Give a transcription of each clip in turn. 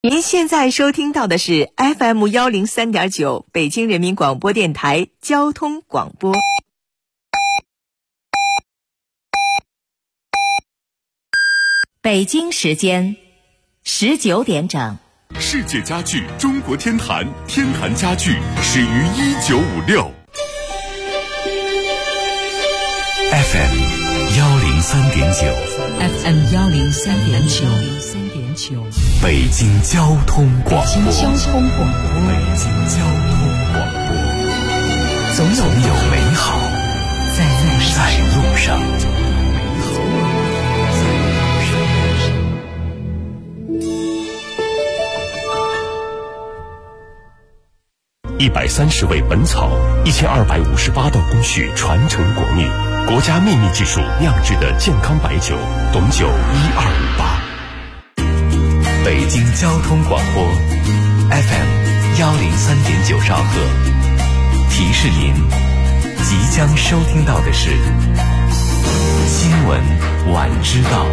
您现在收听到的是 FM103.9 北京人民广播电台交通广播。北京时间19点整。 世界家具中国天坛，天坛家具始于1956。FM 103.9 FM 103.9 北京交通广播。 北京交通广播，总有美好在路上。 130味本草，1258道工序传承国秘，国家秘密技术酿制的健康白酒，董酒1258。 北京交通广播 FM 103.9兆赫，提示您即将收听到的是新闻晚知道。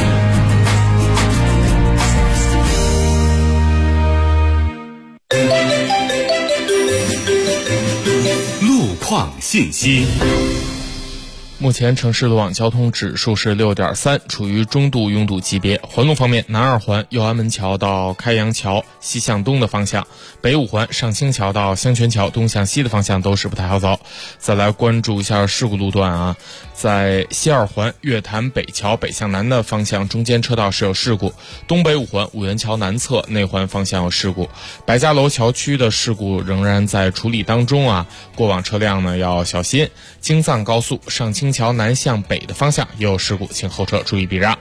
路况信息。 目前城市路网交通指数是 6.3， 处于中度拥堵级别。环路方面，南二环右安门桥到开阳桥西向东的方向，北五环上清桥到香泉桥东向西的方向都是不太好走。再来关注一下事故路段啊，在西二环月坛北桥北向南的方向中间车道是有事故，东北五环五元桥南侧内环方向有事故，百家楼桥区的事故仍然在处理当中啊，过往车辆呢要小心。京藏高速上清桥南向北的方向也有事故，请后车注意避让。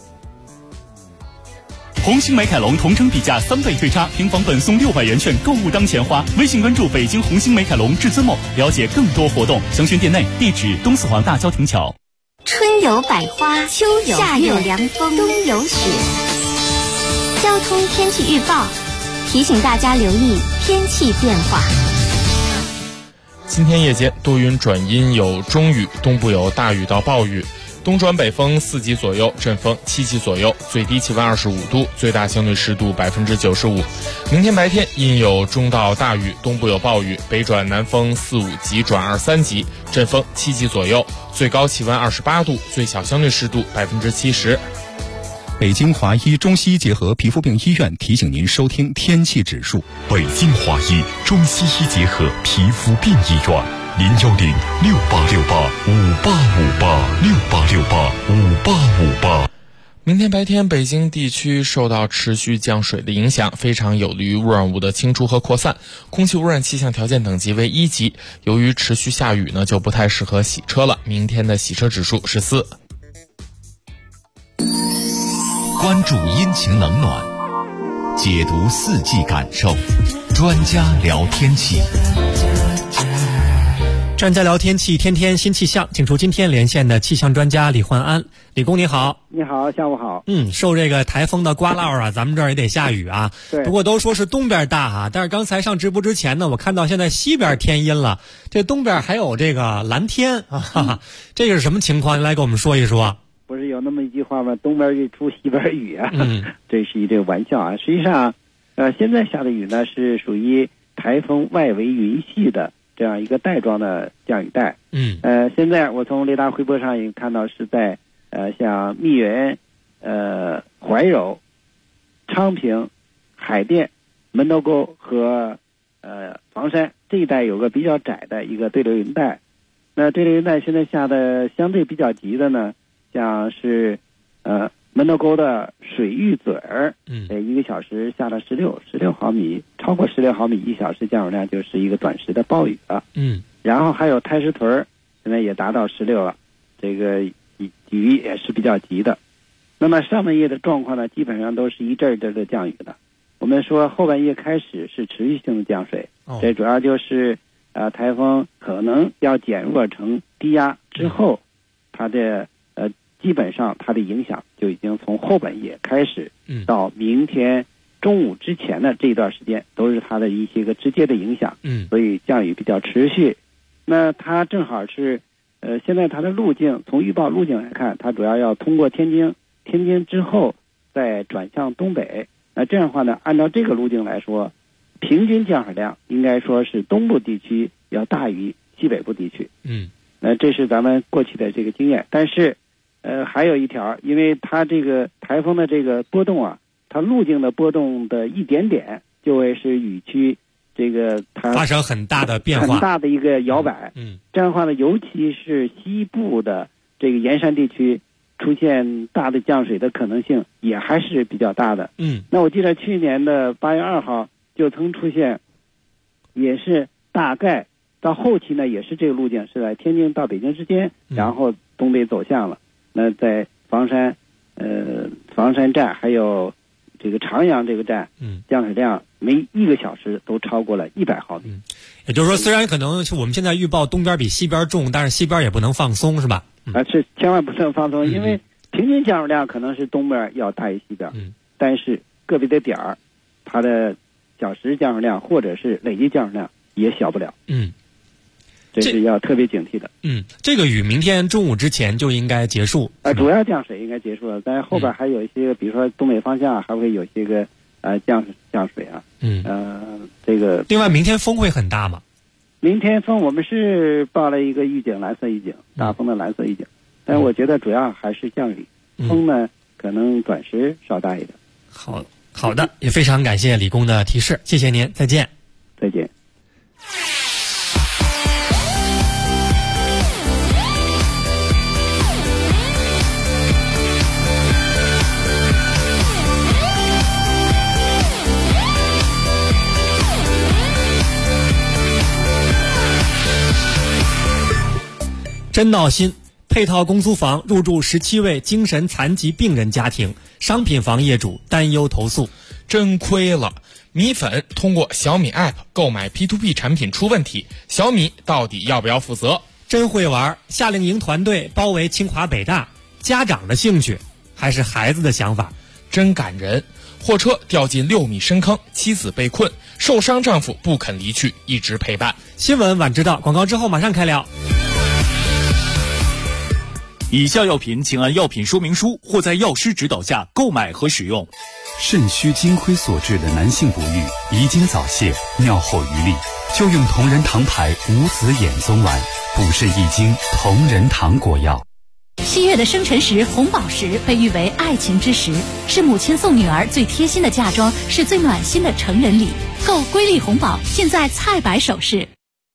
红星美凯龙同城比价3倍对差，平房本送600元券，购物当钱花。微信关注北京红星美凯龙至尊梦，了解更多活动。详询店内，地址东四环大郊亭桥。 春有百花，秋有夏有凉风，冬有雪。交通天气预报提醒大家留意天气变化。 今天夜间多云转阴，有中雨，东部有大雨到暴雨，东转北风4级左右，阵风7级左右，最低气温25度，最大相对湿度95%。明天白天阴有中到大雨，东部有暴雨，北转南风4、5级转2、3级，阵风7级左右，最高气温28度，最小相对湿度70%。 北京华医中西医结合皮肤病医院提醒您收听天气指数。 北京华医中西医结合皮肤病医院，0106868585858，668685858。 明天白天北京地区受到持续降水的影响，非常有利于污染物的清除和扩散，空气污染气象条件等级为1级。由于持续下雨呢，就不太适合洗车了。明天的洗车指数是4。 关注阴晴冷暖，解读四季感受，专家聊天气。 专家聊天气，天天新气象，请出今天连线的气象专家李焕安。李工你好。 你好，下午好。 受这个台风的刮落啊，咱们这儿也得下雨啊。 对。 不过都说是东边大啊，但是刚才上直播之前呢，我看到现在西边天阴了，这东边还有这个蓝天啊，这个是什么情况？来给我们说一说。 不是有那么一句话吗？东边日出西边雨啊。这是一个玩笑啊。实际上现在下的雨呢是属于台风外围云系的这样一个带状的降雨带。现在我从雷达回波上也看到是在像密云、怀柔、昌平、海淀、门头沟和房山这一带有个比较窄的一个对流云带。那对流云带现在下的相对比较急的呢，像是门头沟的水峪嘴儿，1个小时下了16毫米，超过16毫米1小时降水量就是一个短时的暴雨了。然后还有太师屯现在也达到16了，这个雨也是比较急的。那么上半夜的状况呢，基本上都是一阵一阵的降雨的。我们说后半夜开始是持续性的降水，这主要就是台风可能要减弱成低压之后，它的基本上它的影响就已经从后半夜开始，到明天中午之前的这段时间都是它的一些个直接的影响。所以降雨比较持续。那它正好是现在它的路径，从预报路径来看，它主要要通过天津之后再转向东北， 那这样的话呢，按照这个路径来说，平均降水量应该说是东部地区要大于西北部地区。这是咱们过去的这个经验。但是还有一条，因为它这个台风的这个波动啊，它路径的波动的一点点就会使雨区这个它发生很大的变化， 很大的一个摇摆。这样的话呢，尤其是西部的这个沿山地区出现大的降水的可能性也还是比较大的。那我记得去年的8月2号就曾出现，也是大概到后期呢，也是这个路径是在天津到北京之间，然后东北走向了。那在房山站还有这个长阳这个站，降水量每1个小时都超过了100毫米。 也就是说，虽然可能我们现在预报东边比西边重，但是西边也不能放松，是吧？ 是千万不能放松，因为平均降水量可能是东边要大于西边，但是个别的点儿，它的小时降水量或者是累计降水量也小不了。这是要特别警惕的。 这个雨明天中午之前就应该结束。 主要降水应该结束了，但是后边还有一些，比如说东北方向还会有些个降水啊。这个另外明天风会很大吗？ 明天风我们是报了一个预警，蓝色预警，大风的蓝色预警。但是我觉得主要还是降雨，风呢可能短时稍大一点。 好的，也非常感谢李工的提示，谢谢您，再见。 再见。 真闹心！配套公租房入住17位精神残疾病人家庭，商品房业主担忧投诉， 真亏了。米粉通过小米 App 购买 P2P 产品出问题，小米到底要不要负责？ 真会玩！夏令营团队包围清华北大，家长的兴趣还是孩子的想法？ 真感人！货车掉进6米深坑，妻子被困，受伤丈夫不肯离去，一直陪伴。 新闻晚知道，广告之后马上开聊。 以下药品请按药品说明书或在药师指导下购买和使用。 肾虚精亏所致的男性不育、遗精早泄、尿后余力，就用同仁堂牌无子衍宗丸，补肾益精同仁堂果药。 7月的生辰石红宝石被誉为爱情之石，是母亲送女儿最贴心的嫁妆，是最暖心的成人礼。购瑰丽红宝，现在菜百首饰。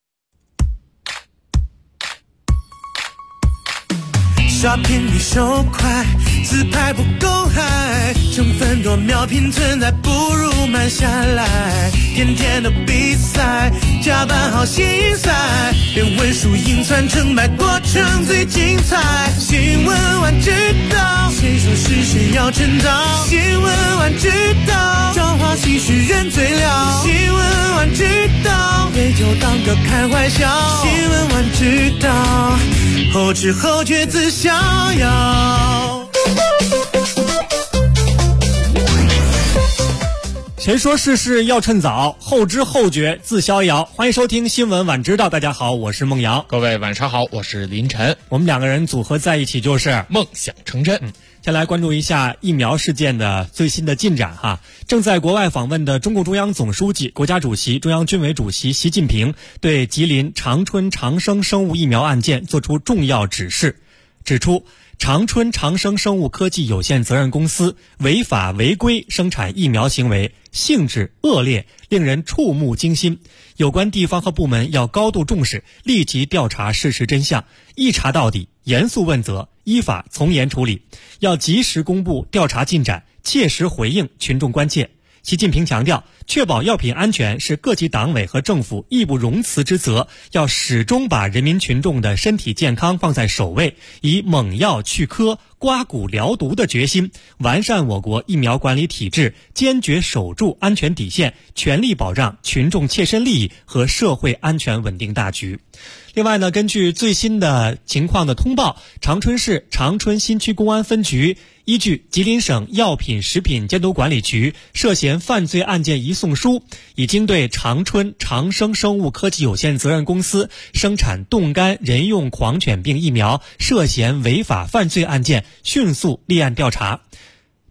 刷屏比手快，自拍不够嗨，成分多秒拼存在，不如慢下来。天天的比赛，加班好心塞，连文输赢算成败，过程最精彩。新闻晚知道，谁说是谁要趁早？新闻晚知道，朝花夕拾人最了。新闻晚知道，对就当个开玩笑。新闻晚知道，后知后觉自逍遥。 谁说事事要趁早，后知后觉自逍遥。欢迎收听新闻晚知道，大家好，我是孟瑶。 各位晚上好，我是林晨。 我们2个人组合在一起就是梦想成真。 先来关注一下疫苗事件的最新的进展哈。正在国外访问的中共中央总书记、国家主席、中央军委主席习近平对吉林长春长生生物疫苗案件作出重要指示，指出长春长生生物科技有限责任公司违法违规生产疫苗行为性质恶劣，令人触目惊心。有关地方和部门要高度重视，立即调查事实真相，一查到底，严肃问责，依法从严处理。要及时公布调查进展，切实回应群众关切。习近平强调，确保药品安全是各级党委和政府义不容辞之责，要始终把人民群众的身体健康放在首位，以猛药去疴、刮骨疗毒的决心，完善我国疫苗管理体制，坚决守住安全底线，全力保障群众切身利益和社会安全稳定大局。另外呢，根据最新的情况的通报，长春市长春新区公安分局依据吉林省药品食品监督管理局涉嫌犯罪案件移送书，已经对长春长生生物科技有限责任公司生产冻干人用狂犬病疫苗涉嫌违法犯罪案件迅速立案调查。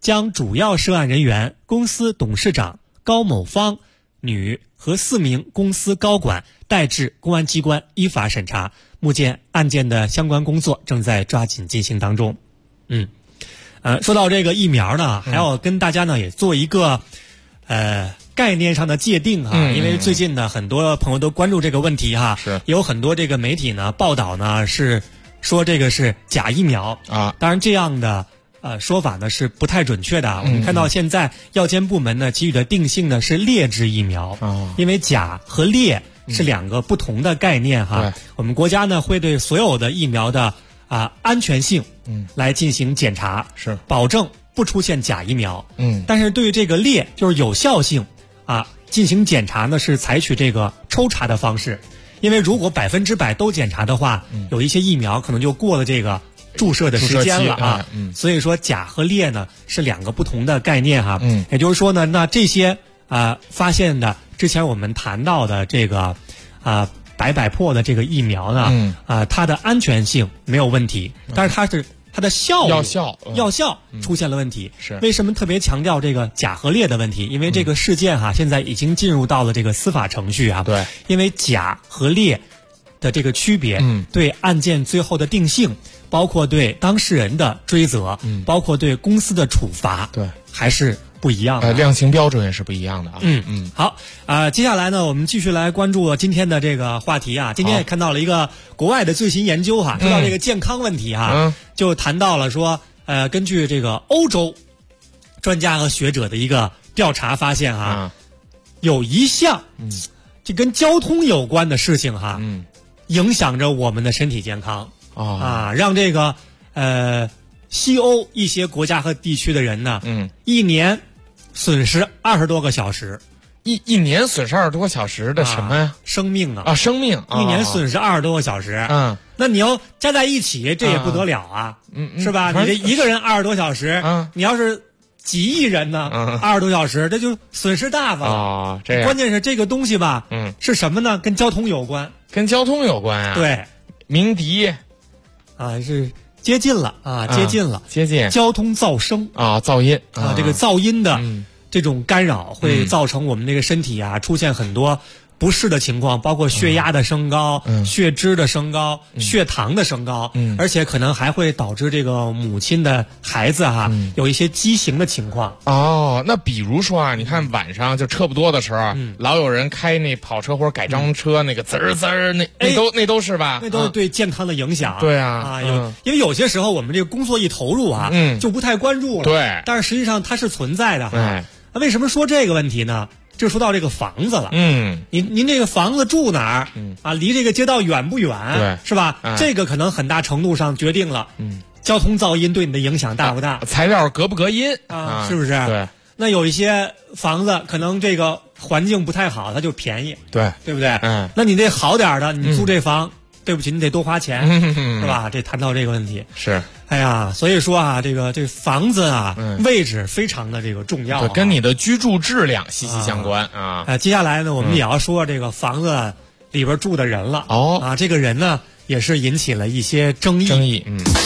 将主要涉案人员公司董事长高某芳女和4名公司高管带至公安机关依法审查。目前案件的相关工作正在抓紧进行当中。说到这个疫苗呢，还要跟大家呢也做一个概念上的界定哈，因为最近呢很多朋友都关注这个问题哈， 是有很多这个媒体呢报道呢是说这个是假疫苗啊， 当然这样的说法呢是不太准确的。我们看到现在药监部门呢给予的定性呢是劣质疫苗，因为假和劣是2个不同的概念哈。我们国家呢会对所有的疫苗的安全性来进行检查， 是保证不出现假疫苗。但是对于这个劣就是有效性进行检查呢是采取这个抽查的方式，因为如果100%都检查的话，有一些疫苗可能就过了这个注射的时间了所以说假和劣呢是2个不同的概念哈。也就是说呢，那这些发现的之前我们谈到的这个百破的这个疫苗呢它的安全性没有问题，但是它的药效出现了问题。 是为什么特别强调这个假和劣的问题？因为这个事件现在已经进入到了这个司法程序对， 因为假和劣的这个区别对案件最后的定性，包括对当事人的追责包括对公司的处罚， 对， 还是不一样的。 量刑标准也是不一样的好接下来呢我们继续来关注今天的这个话题今天也看到了一个国外的最新研究说到这个健康问题就谈到了说根据这个欧洲专家和学者的一个调查发现有一项这跟交通有关的事情影响着我们的身体健康让这个西欧一些国家和地区的人呢一年损失20多个小时。 一年损失20多个小时的什么呀？ 生命生命一年损失20多个小时那你要加在一起这也不得了是吧？你这一个人20多小时你要是几亿人呢20多小时这就损失大发了这样关键是这个东西吧是什么呢？跟交通有关。 跟交通有关对， 鸣笛是接近了接近交通噪声噪音这个噪音的这种干扰会造成我们这个身体出现很多不适的情况，包括血压的升高血脂的升高血糖的升高而且可能还会导致这个母亲的孩子有一些畸形的情况。 那比如说你看晚上就车不多的时候老有人开那跑车或者改装车那个滋儿滋儿那都是吧？ 那都是对健康的影响。 对因为有些时候我们这个工作一投入就不太关注了。 对， 但是实际上它是存在的那为什么说这个问题呢？就说到这个房子了您这个房子住哪儿离这个街道远不远对是吧这个可能很大程度上决定了交通噪音对你的影响大不大材料隔不隔音是不是对。 那有一些房子可能这个环境不太好它就便宜对不对那你这好点的你租这房对不起你得多花钱是吧？这谈到这个问题是所以说这个房子位置非常的这个重要跟你的居住质量息息相关接下来呢我们也要说这个房子里边住的人了这个人呢也是引起了一些争议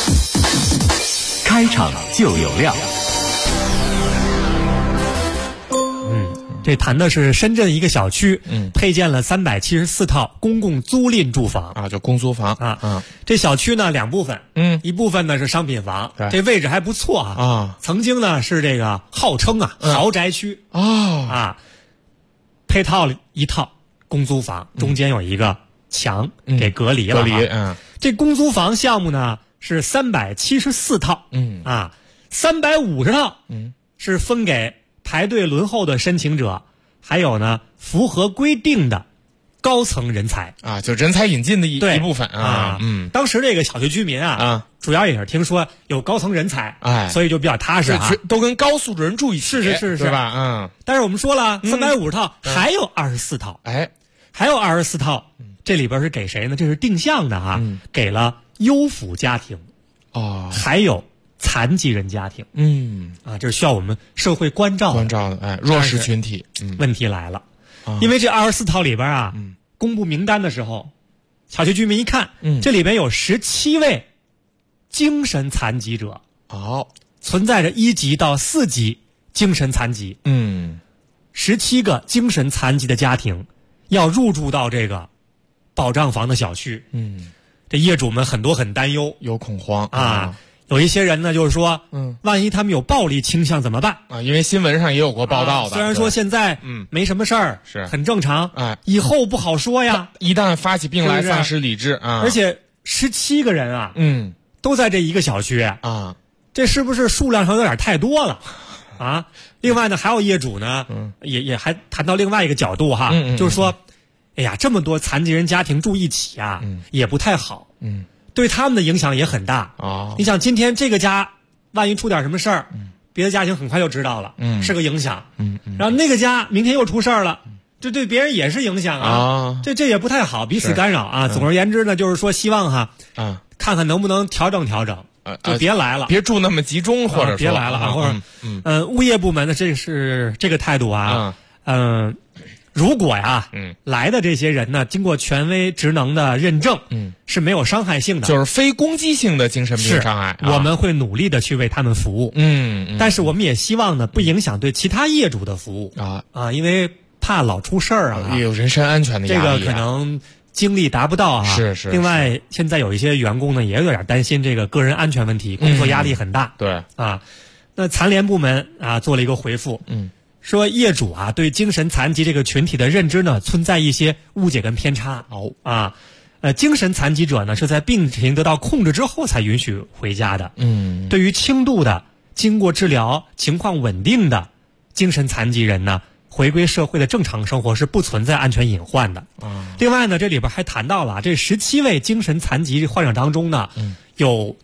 开场就有料这谈的是深圳一个小区配建了374套公共租赁住房就公租房这小区呢2部分一部分呢是商品房这位置还不错曾经呢是这个号称豪宅区配套一套公租房中间有一个墙给隔离了这公租房项目呢是374套350套是分给排队轮候的申请者，还有呢符合规定的高层人才就人才引进的一部分当时这个小区居民主要也是听说有高层人才所以就比较踏实都跟高素质人住一起是对吧但是我们说了350套还有24套还有24套这里边是给谁呢？这是定向的给了优抚家庭还有残疾人家庭这是需要我们社会关照的弱势群体问题来了因为这24套里边公布名单的时候小区居民一看这里边有17位精神残疾者存在着1级到4级精神残疾。17个精神残疾的家庭要入住到这个保障房的小区。这业主们很多很担忧， 有恐慌啊。有一些人呢，就是说，万一他们有暴力倾向怎么办啊？因为新闻上也有过报道的。 虽然说现在没什么事儿， 是很正常，以后不好说呀。 一旦发起病来，丧失理智啊！ 而且17个人啊，都在这一个小区啊， 这是不是数量上有点太多了啊？另外呢，还有业主呢，也还谈到另外一个角度哈，就是说，哎呀，这么多残疾人家庭住一起啊，也不太好，对他们的影响也很大啊。 你想，今天这个家万一出点什么事儿，别的家庭很快就知道了，是个影响，然后那个家明天又出事儿了，这对别人也是影响啊，这也不太好，彼此干扰啊。总而言之呢，就是说希望哈，看看能不能调整调整，就别来了， 别住那么集中，或者说别来了啊，或者物业部门的这个态度啊，如果呀，来的这些人呢，经过权威职能的认证，是没有伤害性的， 就是非攻击性的精神病障碍， 我们会努力的去为他们服务，但是我们也希望呢，不影响对其他业主的服务啊，因为怕老出事儿啊， 也有人身安全的压力， 这个可能精力达不到啊。 是。 另外，现在有一些员工呢，也有点担心这个个人安全问题，工作压力很大。 对啊，那残联部门啊做了一个回复，说业主啊对精神残疾这个群体的认知呢存在一些误解跟偏差。精神残疾者呢是在病情得到控制之后才允许回家的。对于轻度的经过治疗情况稳定的精神残疾人呢，回归社会的正常生活是不存在安全隐患的。另外呢，这里边还谈到了这17位精神残疾患者当中呢，有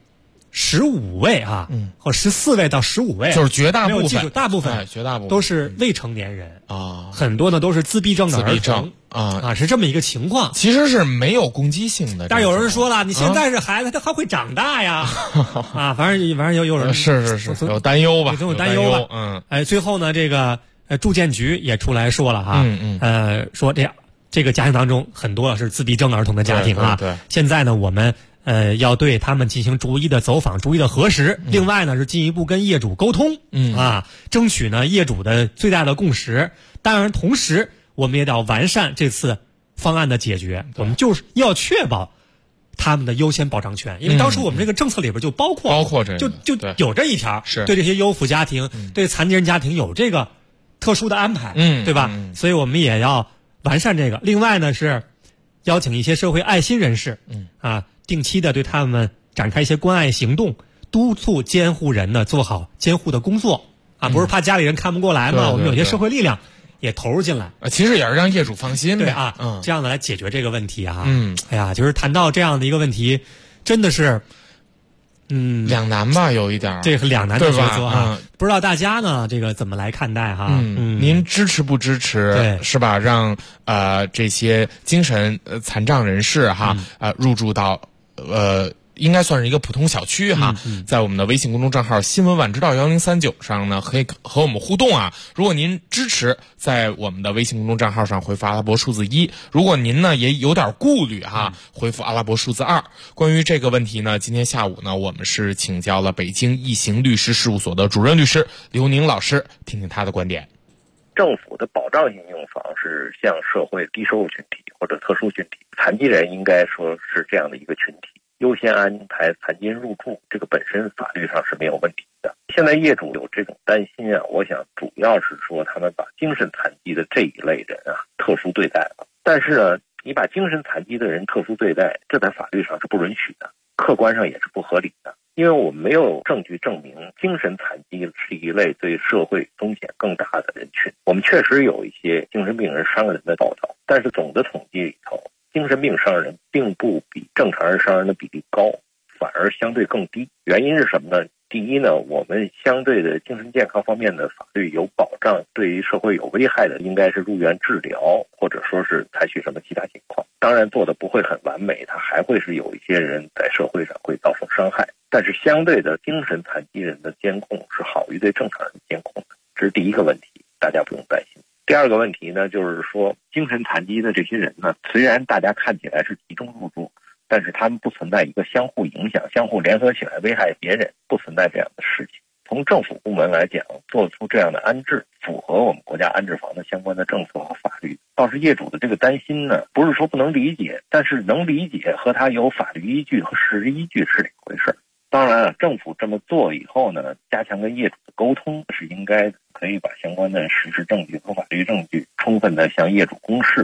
15位啊，或14位到15位， 就是绝大部分， 绝大部分都是未成年人啊， 很多呢都是自闭症的儿童啊， 是这么一个情况。 其实是没有攻击性的， 但有人说了，你现在是孩子，他还会长大呀，反正有人是有担忧吧， 总有担忧吧。最后呢，这个住建局也出来说了哈，说这个家庭当中很多是自闭症儿童的家庭啊， 对， 现在呢我们要对他们进行逐一的走访，逐一的核实。另外呢，是进一步跟业主沟通，争取呢业主的最大的共识。当然，同时我们也得要完善这次方案的解决。我们就是要确保他们的优先保障权，因为当时我们这个政策里边就包括这个， 就有这一条， 是对这些优抚家庭、对残疾人家庭有这个特殊的安排，对吧？所以我们也要完善这个。另外呢，是邀请一些社会爱心人士，定期的对他们展开一些关爱行动，督促监护人呢做好监护的工作不是怕家里人看不过来嘛，我们有些社会力量也投入进来， 其实也是让业主放心对这样的来解决这个问题哎呀，就是谈到这样的一个问题，真的是两难吧，有一点这个两难的抉择不知道大家呢这个怎么来看待哈？ 您支持不支持？ 对， 是吧？让这些精神残障人士入住到应该算是一个普通小区在我们的微信公众账号新闻晚知道1039上呢，可以和我们互动如果您支持，在我们的微信公众账号上回复阿拉伯数字1；如果您呢也有点顾虑回复阿拉伯数字2。关于这个问题呢，今天下午呢，我们是请教了北京易行律师事务所的主任律师刘宁老师，听听他的观点。 政府的保障性用房是向社会低收入群体或者特殊群体，残疾人应该说是这样的一个群体，优先安排残疾人入住，这个本身法律上是没有问题的。现在业主有这种担心我想主要是说他们把精神残疾的这一类人特殊对待了。但是呢，你把精神残疾的人特殊对待，这在法律上是不允许的，客观上也是不合理的。因为我们没有证据证明精神残疾是一类对社会风险更大的人群。我们确实有一些精神病人伤人的报道，但是总的统计里头，精神病伤人并不比正常人伤人的比例高，反而相对更低。原因是什么呢？第一呢，我们相对的精神健康方面的法律有保障，对于社会有危害的应该是入院治疗，或者说是采取什么其他情况。当然做的不会很完美，它还会是有一些人在社会上会造成伤害，但是相对的精神残疾人的监控是好于对正常人的监控的，这是第一个问题，大家不用担心。第二个问题呢，就是说精神残疾的这些人呢，虽然大家看起来是集中入住，但是他们不存在一个相互影响、相互联合起来危害别人，不存在这样的事情。 从政府部门来讲，做出这样的安置，符合我们国家安置房的相关的政策和法律。倒是业主的这个担心呢，不是说不能理解，但是能理解和他有法律依据和事实依据是两回事。当然了，政府这么做以后呢，加强跟业主的沟通是应该的，可以把相关的事实证据和法律证据充分的向业主公示。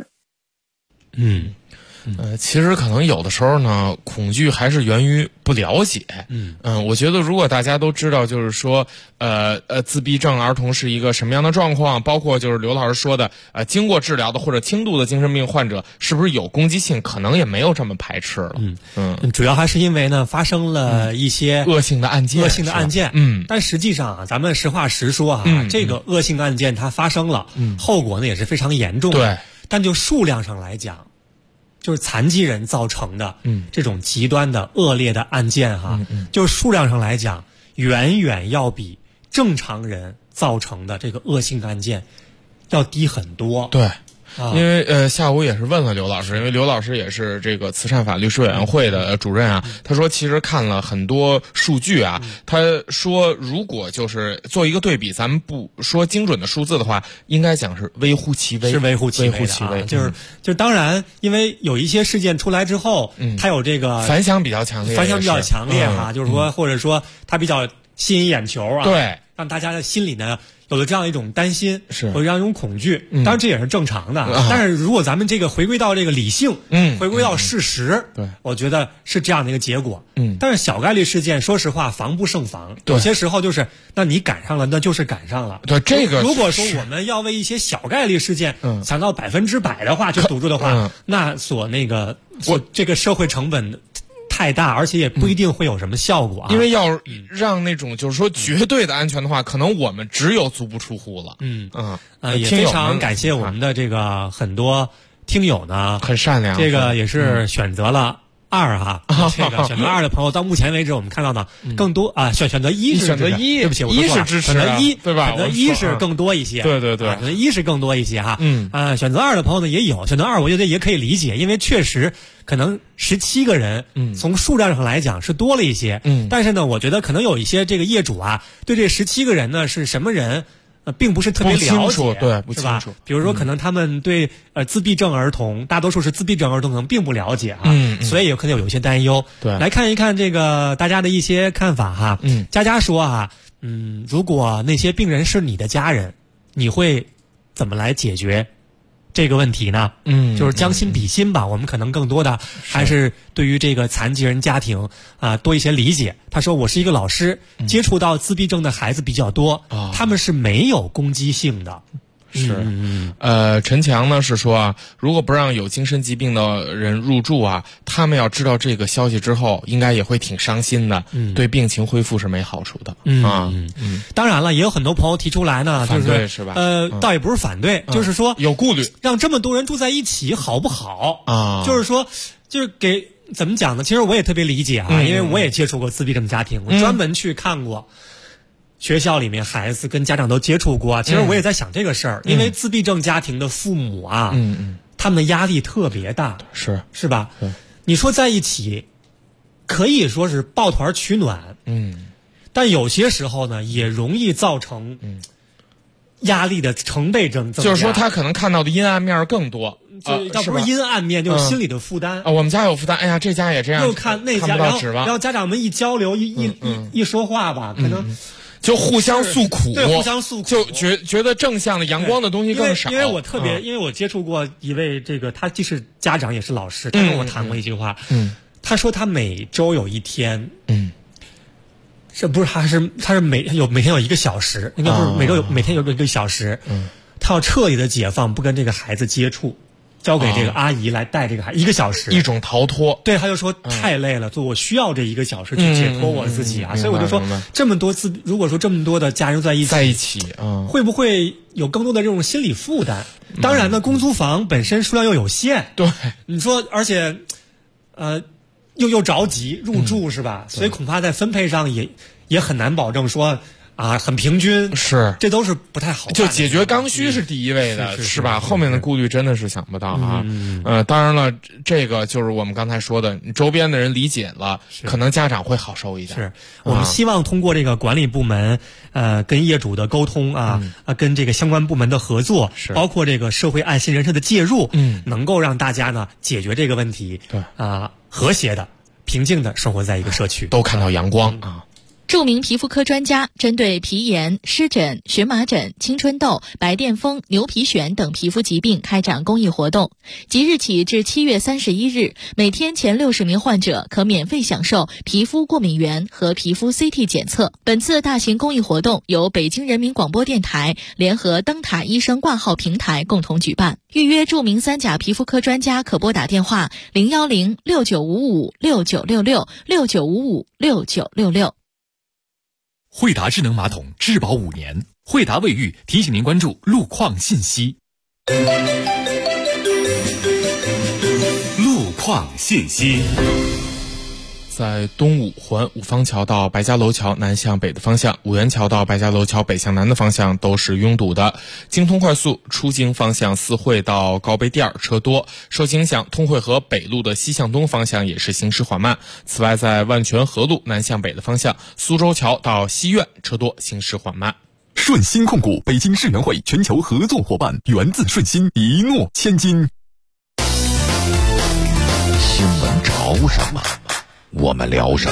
其实可能有的时候呢，恐惧还是源于不了解。我觉得如果大家都知道，就是说，自闭症儿童是一个什么样的状况，包括就是刘老师说的，经过治疗的或者轻度的精神病患者是不是有攻击性，可能也没有这么排斥了。 主要还是因为呢，发生了一些恶性的案件。 但实际上啊，咱们实话实说啊，这个恶性案件它发生了，后果呢也是非常严重的。 对， 但就数量上来讲，就是残疾人造成的这种极端的恶劣的案件就是数量上来讲，远远要比正常人造成的这个恶性案件要低很多。 对。因为下午也是问了刘老师，因为刘老师也是这个慈善法律事委员会的主任啊，他说其实看了很多数据啊，他说如果就是做一个对比，咱们不说精准的数字的话，应该讲是微乎其微， 是微乎其微，就是当然，因为有一些事件出来之后，它有这个反响比较强烈就是说或者说它比较吸引眼球啊， 对， 让大家的心里呢有了这样一种担心， 是有这样一种恐惧，当然这也是正常的。但是如果咱们这个回归到这个理性，回归到事实， 对， 我觉得是这样的一个结果。但是小概率事件，说实话防不胜防，有些时候就是，那你赶上了，那就是赶上了。 对，这个如果说我们要为一些小概率事件想到100%的话去赌注的话，那这个社会成本太大，而且也不一定会有什么效果啊。 因为要让那种就是说绝对的安全的话，可能我们只有足不出户了。 也非常感谢我们的这个很多听友呢， 很善良， 这个也是选择了2这个选择2的朋友，到目前为止我们看到呢更多选择1是对不起，我 1是支持， 选择1 对吧？ 选择1是更多一些， 对， 选择1是更多一些哈。选择2的朋友呢也有，选择2我觉得也可以理解，因为确实可能17个人，从数量上来讲是多了一些，但是呢，我觉得可能有一些这个业主啊，对这17个人呢是什么人，并不是特别了解， 对，不清楚。 比如说，可能他们对自闭症儿童，大多数是自闭症儿童，可能并不了解所以有可能有一些担忧。 对， 来看一看这个大家的一些看法哈。佳佳说如果那些病人是你的家人，你会怎么来解决这个问题呢？就是将心比心吧。我们可能更多的还是对于这个残疾人家庭多一些理解。他说，我是一个老师，接触到自闭症的孩子比较多，他们是没有攻击性的。 陈强呢是说如果不让有精神疾病的人入住他们要知道这个消息之后，应该也会挺伤心的，对病情恢复是没好处的。 当然了，也有很多朋友提出来呢， 反对是吧？ 倒也不是反对，就是说有顾虑， 让这么多人住在一起好不好就是说，就是给怎么讲呢？其实我也特别理解因为我也接触过自闭症家庭，我专门去看过。学校里面孩子跟家长都接触过其实我也在想这个事儿，因为自闭症家庭的父母他们的压力特别大，是吧？你说在一起可以说是抱团取暖，但有些时候呢也容易造成压力的成倍增加， 就是说他可能看到的阴暗面更多， 倒不是阴暗面，就是心理的负担我们家有负担，哎呀这家也这样， 又看那家，然后家长们一交流一说话吧，可能就互相诉苦， 对，互相诉苦， 就觉得正向的阳光的东西更少。 因为我特别，因为我接触过一位他既是家长也是老师，他跟我谈过一句话，他说他每周有一天，这不是他是每天有1个小时，应该不是每天有1个小时，他要彻底的解放，不跟这个孩子接触。交给这个阿姨来带这个孩子1个小时， 一种逃脱。 对，他就说太累了，所以我需要这1个小时去解脱我自己所以我就说，如果说这么多的家人在一起，会不会有更多的这种心理负担？当然呢，公租房本身数量又有限， 对， 你说，而且，又着急入住是吧？所以恐怕在分配上也很难保证说。 很平均， 是， 这都是不太好。 就解决刚需是第一位的，是吧？后面的顾虑真的是想不到啊。当然了，这个就是我们刚才说的，你周边的人理解了，可能家长会好受一点。 是我们希望通过这个管理部门，跟业主的沟通跟这个相关部门的合作，包括这个社会爱心人士的介入，能够让大家呢解决这个问题， 对和谐的、平静的生活在一个社区， 都看到阳光啊。 著名皮肤科专家针对皮炎、湿疹、荨麻疹、青春痘、白癜风、牛皮癣等皮肤疾病开展公益活动。即日起至7月31日，每天前60名患者可免费享受皮肤过敏原和皮肤 CT 检测。本次大型公益活动由北京人民广播电台联合灯塔医生挂号平台共同举办。预约著名3甲皮肤科专家可拨打电话0106955696669556966。 惠达智能马桶质保5年，惠达卫浴提醒您关注路况信息。 路况信息。 在东五环五方桥到白家楼桥南向北的方向，五元桥到白家楼桥北向南的方向都是拥堵的。京通快速出京方向四惠到高碑店车多，受影响通惠河北路的西向东方向也是行驶缓慢。此外，在万泉河路南向北的方向，苏州桥到西苑车多，行驶缓慢。 顺鑫控股北京世园会全球合作伙伴，源自顺鑫，一诺千金。 新闻潮什么？我们聊什么？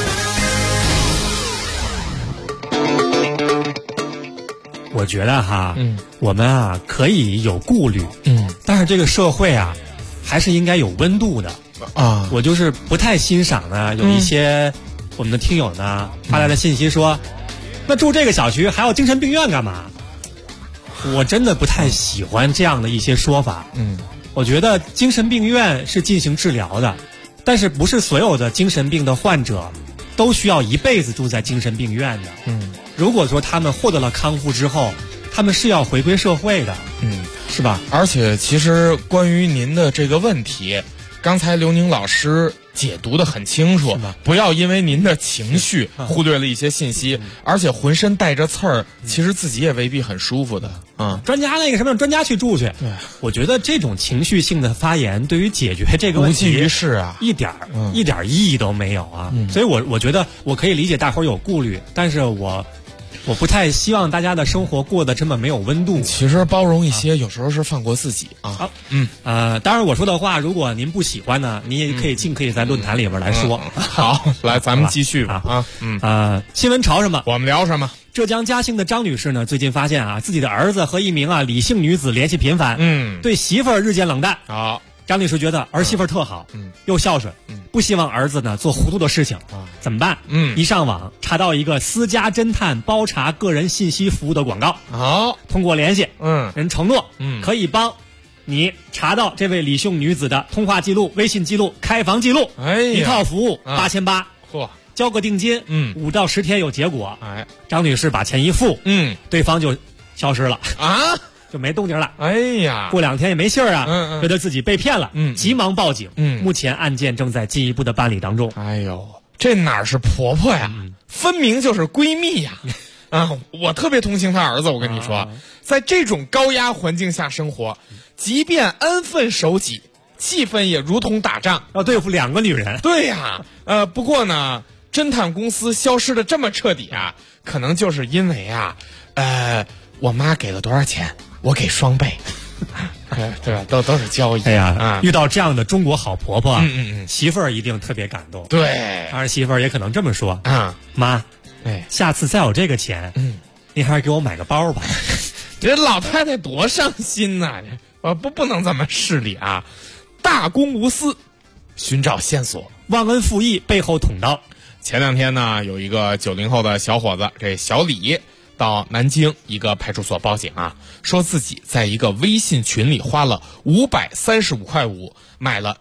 我觉得我们可以有顾虑，但是这个社会还是应该有温度的啊。我就是不太欣赏呢，有一些我们的听友呢发来的信息说，那住这个小区还要精神病院干嘛？我真的不太喜欢这样的一些说法。我觉得精神病院是进行治疗的。但是不是所有的精神病的患者都需要一辈子住在精神病院的。如果说他们获得了康复之后，他们是要回归社会的。是吧？ 而且其实关于您的这个问题，刚才刘宁老师解读的很清楚，不要因为您的情绪忽略了一些信息，而且浑身带着刺儿，其实自己也未必很舒服的啊。 专家那个什么，专家去住去。对，我觉得这种情绪性的发言对于解决这个问题无济于事啊， 一点意义都没有啊。所以我觉得我可以理解大伙儿有顾虑，但是我不太希望大家的生活过得这么没有温度。 其实包容一些，有时候是放过自己啊。 当然我说的话，如果您不喜欢呢，您也可以在论坛里边来说。 好，来咱们继续吧新闻潮什么？ 我们聊什么？ 浙江嘉兴的张女士呢，最近发现自己的儿子和一名李姓女子联系频繁，对媳妇儿日渐冷淡。 好。 张女士觉得儿媳妇特好，又孝顺，不希望儿子呢做糊涂的事情，怎么办？一上网查到一个私家侦探包查个人信息服务的广告， 好， 通过联系，人承诺，可以帮你查到这位李姓女子的通话记录、微信记录、开房记录，一套服务8800，交个定金，5到10天有结果。张女士把钱一付，对方就消失了啊。就没动静了。 哎呀， 过2天也没信儿啊，觉得自己被骗了，急忙报警。目前案件正在进一步的办理当中。 哎呦，这哪是婆婆呀，分明就是闺蜜呀！我特别同情她儿子。我跟你说，在这种高压环境下生活，即便安分守己，气氛也如同打仗， 要对付2个女人。 对呀，不过呢，侦探公司消失的这么彻底可能就是因为我妈给了多少钱，我给双倍。对吧？都是交易。 哎呀，遇到这样的中国好婆婆，媳妇儿一定特别感动。 对， 儿媳妇儿也可能这么说妈，下次再有这个钱，您还是给我买个包吧。 这老太太多伤心呐！不能这么势利啊！大公无私，寻找线索， 忘恩负义，背后捅刀。 前2天呢，有一个90后的小伙子，这小李到南京一个派出所报警说自己在一个微信群里花了535.5块买了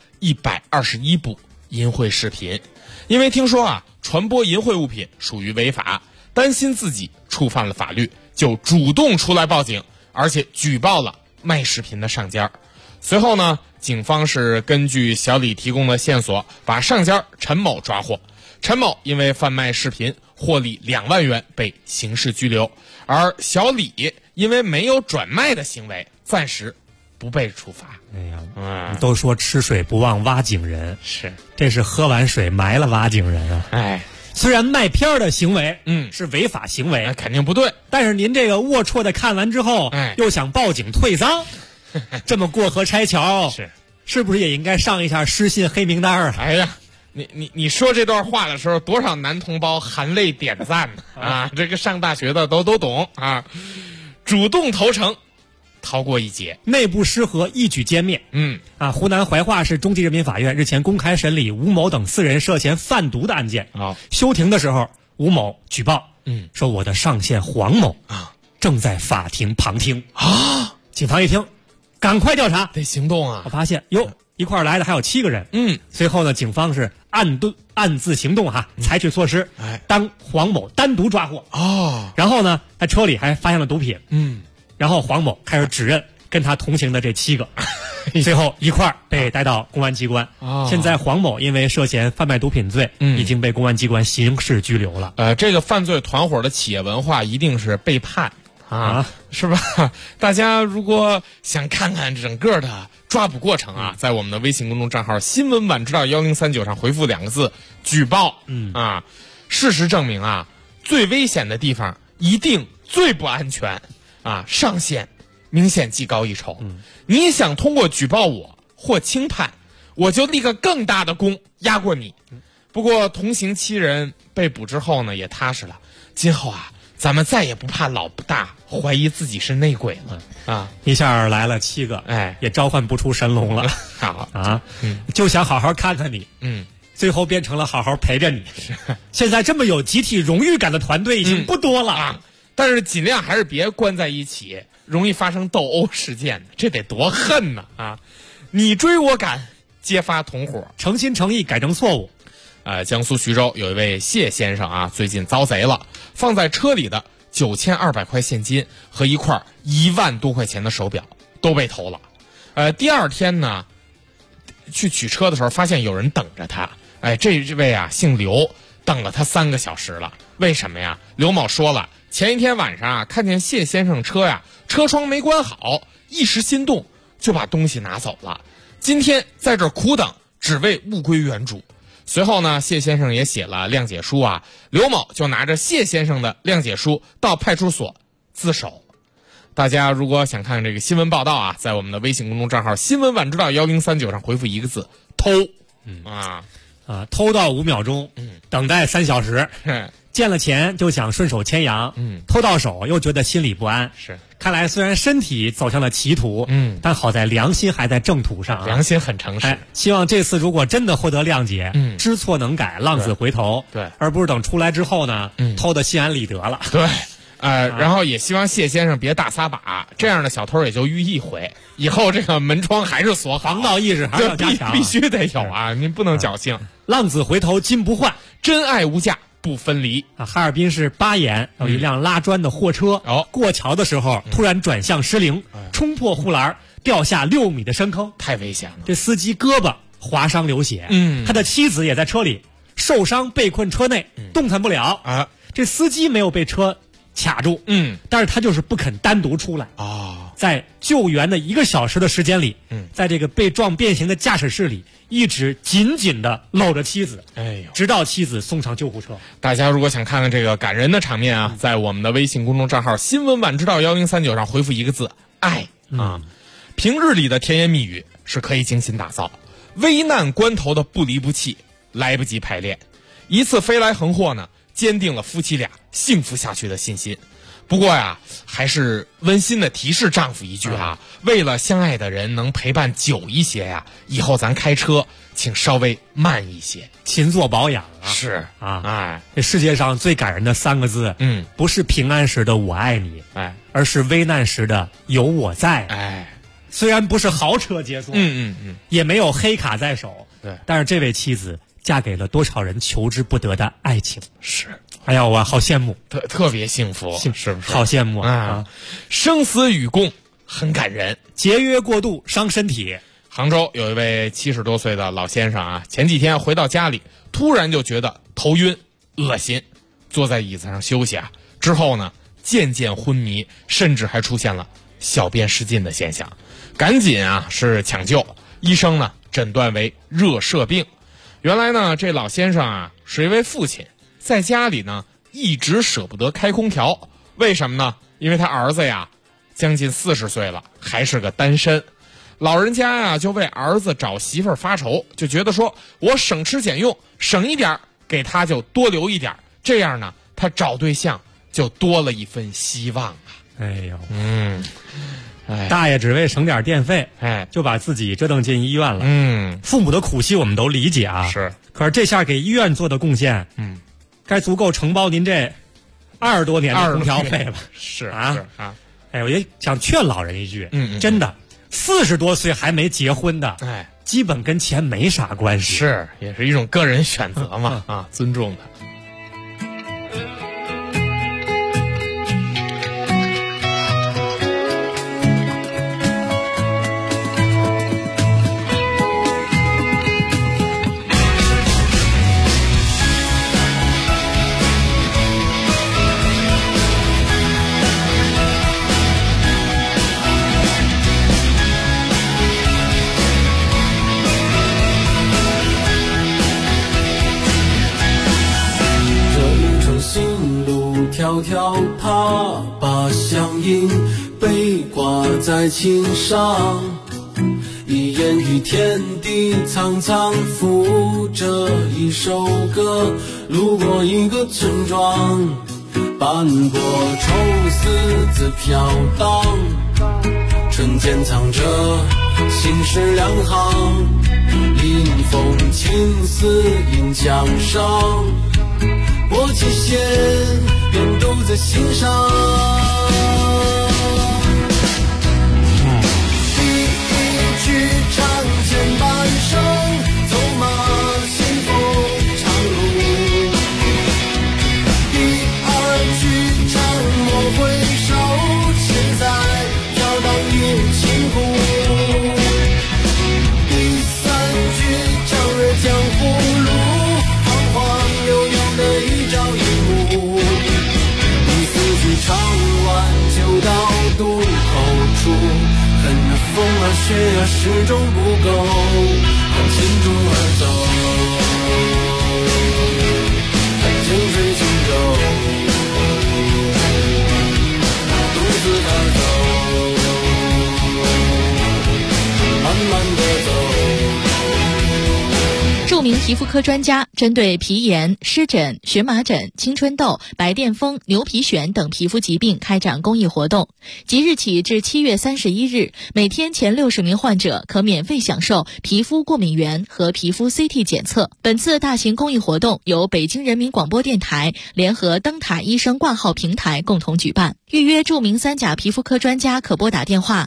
121部淫秽视频，因为听说传播淫秽物品属于违法，担心自己触犯了法律，就主动出来报警，而且举报了卖视频的上家。随后呢，警方是根据小李提供的线索，把上家陈某抓获。陈某因为贩卖视频获利2万元，被刑事拘留。而小李因为没有转卖的行为，暂时不被处罚。 哎呀，都说吃水不忘挖井人， 是， 这是喝完水埋了挖井人啊！ 哎， 虽然卖片的行为，是违法行为， 肯定不对。 但是您这个龌龊的看完之后，又想报警退赃，这么过河拆桥，是不是也应该上一下失信黑名单啊？ 哎呀，你说这段话的时候，多少男同胞含泪点赞呢？啊，这个上大学的都懂啊，主动投诚。逃过一劫， 内部失和一举歼灭。湖南怀化市中级人民法院日前公开审理吴某等4人涉嫌贩毒的案件。休庭的时候，吴某举报，说我的上线黄某正在法庭旁听啊。警方一听，赶快调查， 得行动啊！ 我发现一块来的还有7个人。随后呢，警方是暗自行动采取措施，当黄某单独抓获。然后呢，在车里还发现了毒品。然后黄某开始指认跟他同行的这7个，最后一块被带到公安机关。现在黄某因为涉嫌贩卖毒品罪，已经被公安机关刑事拘留了。 这个犯罪团伙的企业文化一定是背叛是吧？大家如果想看看整个的抓捕过程在我们的微信公众账号新闻晚知道1039上回复2个字举报。事实证明最危险的地方一定最不安全。上线明显技高一筹。你想通过举报我或轻判，我就立个更大的功压过你。不过同行7人被捕之后呢，也踏实了。今后咱们再也不怕老大怀疑自己是内鬼了一下来了7个，也召唤不出神龙了。 好就想好好看看你，最后变成了好好陪着你。现在这么有集体荣誉感的团队已经不多了但是尽量还是别关在一起，容易发生斗殴事件，这得多恨呢你追我赶，揭发同伙， 诚心诚意改正错误。 江苏徐州有一位谢先生最近遭贼了，放在车里的9200块现金和一块1万多块钱的手表都被偷了。第二天呢，去取车的时候发现有人等着他。这位姓刘，等了他3个小时了。为什么呀？刘某说了，前一天晚上看见谢先生车车窗没关好，一时心动就把东西拿走了。今天在这苦等，只为物归原主。随后呢，谢先生也写了谅解书刘某就拿着谢先生的谅解书到派出所自首。大家如果想看这个新闻报道在我们的微信公众账号新闻晚知道1039上回复1个字偷。 偷到5秒钟，等待3小时。见了钱就想顺手牵羊，偷到手又觉得心里不安。 是， 看来虽然身体走向了歧途，但好在良心还在正途上良心很诚实。 希望这次如果真的获得谅解，知错能改，浪子回头， 对， 而不是等出来之后呢，偷的心安理得了。 对。然后也希望谢先生别大撒把，这样的小偷也就遇一回，以后这个门窗还是锁好， 防盗意识还是要加强， 必须得有您不能侥幸。 浪子回头金不换， 真爱无价不分离。 哈尔滨市巴彦有一辆拉砖的货车，过桥的时候突然转向失灵，冲破护栏，掉下6米的深坑， 太危险了。 这司机胳膊划伤流血，他的妻子也在车里受伤被困车内，动弹不了这司机没有被车卡住，但是他就是不肯单独出来在救援的1个小时的时间里，在这个被撞变形的驾驶室里，一直紧紧地搂着妻子，直到妻子送上救护车。 大家如果想看看这个感人的场面在我们的微信公众账号新闻晚知道1039上回复1个字爱平日里的甜言蜜语是可以精心打造，危难关头的不离不弃来不及排练，一次飞来横祸呢，坚定了夫妻俩幸福下去的信心。不过还是温馨的提示丈夫一句为了相爱的人能陪伴久一些以后咱开车请稍微慢一些， 勤做保养是这世界上最感人的3个字，不是平安时的我爱你，而是危难时的有我在。虽然不是豪车接送，也没有黑卡在手， 对， 但是这位妻子嫁给了多少人求之不得的爱情。 是， 哎呀，我好羡慕， 特别幸福，是不是？ 好羡慕生死与共很感人， 节约过度伤身体。 杭州有一位70多岁的老先生前几天回到家里，突然就觉得头晕、恶心， 坐在椅子上休息啊。之后呢，渐渐昏迷，甚至还出现了小便失禁的现象，赶紧啊是抢救，医生呢诊断为热射病。原来呢，这老先生啊是一位父亲，在家里呢一直舍不得开空调，为什么呢？因为他儿子呀将近40岁了，还是个单身。老人家呀就为儿子找媳妇儿发愁，就觉得说我省吃俭用，省一点给他就多留一点，这样呢他找对象就多了一份希望啊。 哎呦，大爷只为省点电费，就把自己折腾进医院了。父母的苦心我们都理解啊， 是。 可是这下给医院做的贡献，该足够承包您这20多年的空调费吧？ 是啊。我也想劝老人一句，真的，40多岁还没结婚的，基本跟钱没啥关系， 是，也是一种个人选择嘛，尊重的。 迢迢爬把乡音背挂在琴上，一言与天地苍苍附着一首歌，路过一个村庄，斑驳抽丝子飘荡，唇间藏着心事两行，临风青丝引江上，拨起弦便读在心上。第一句唱前半生，走马信风长路。第二句唱莫回首，现在飘荡于千古。第三句唱热江湖路，晃晃悠悠的一朝一暮。第四句唱完就到渡口处，恨那风啊雪啊始终不够，看轻舟而走，看江水轻柔，独自而走，慢慢的走。 著名皮肤科专家针对皮炎、湿疹、荨麻疹、青春痘、白癜风、牛皮癣等皮肤疾病开展公益活动。即日起至7月31日，每天前60名患者可免费享受皮肤过敏原和皮肤 CT 检测。本次大型公益活动由北京人民广播电台联合灯塔医生挂号平台共同举办。预约著名3甲皮肤科专家可拨打电话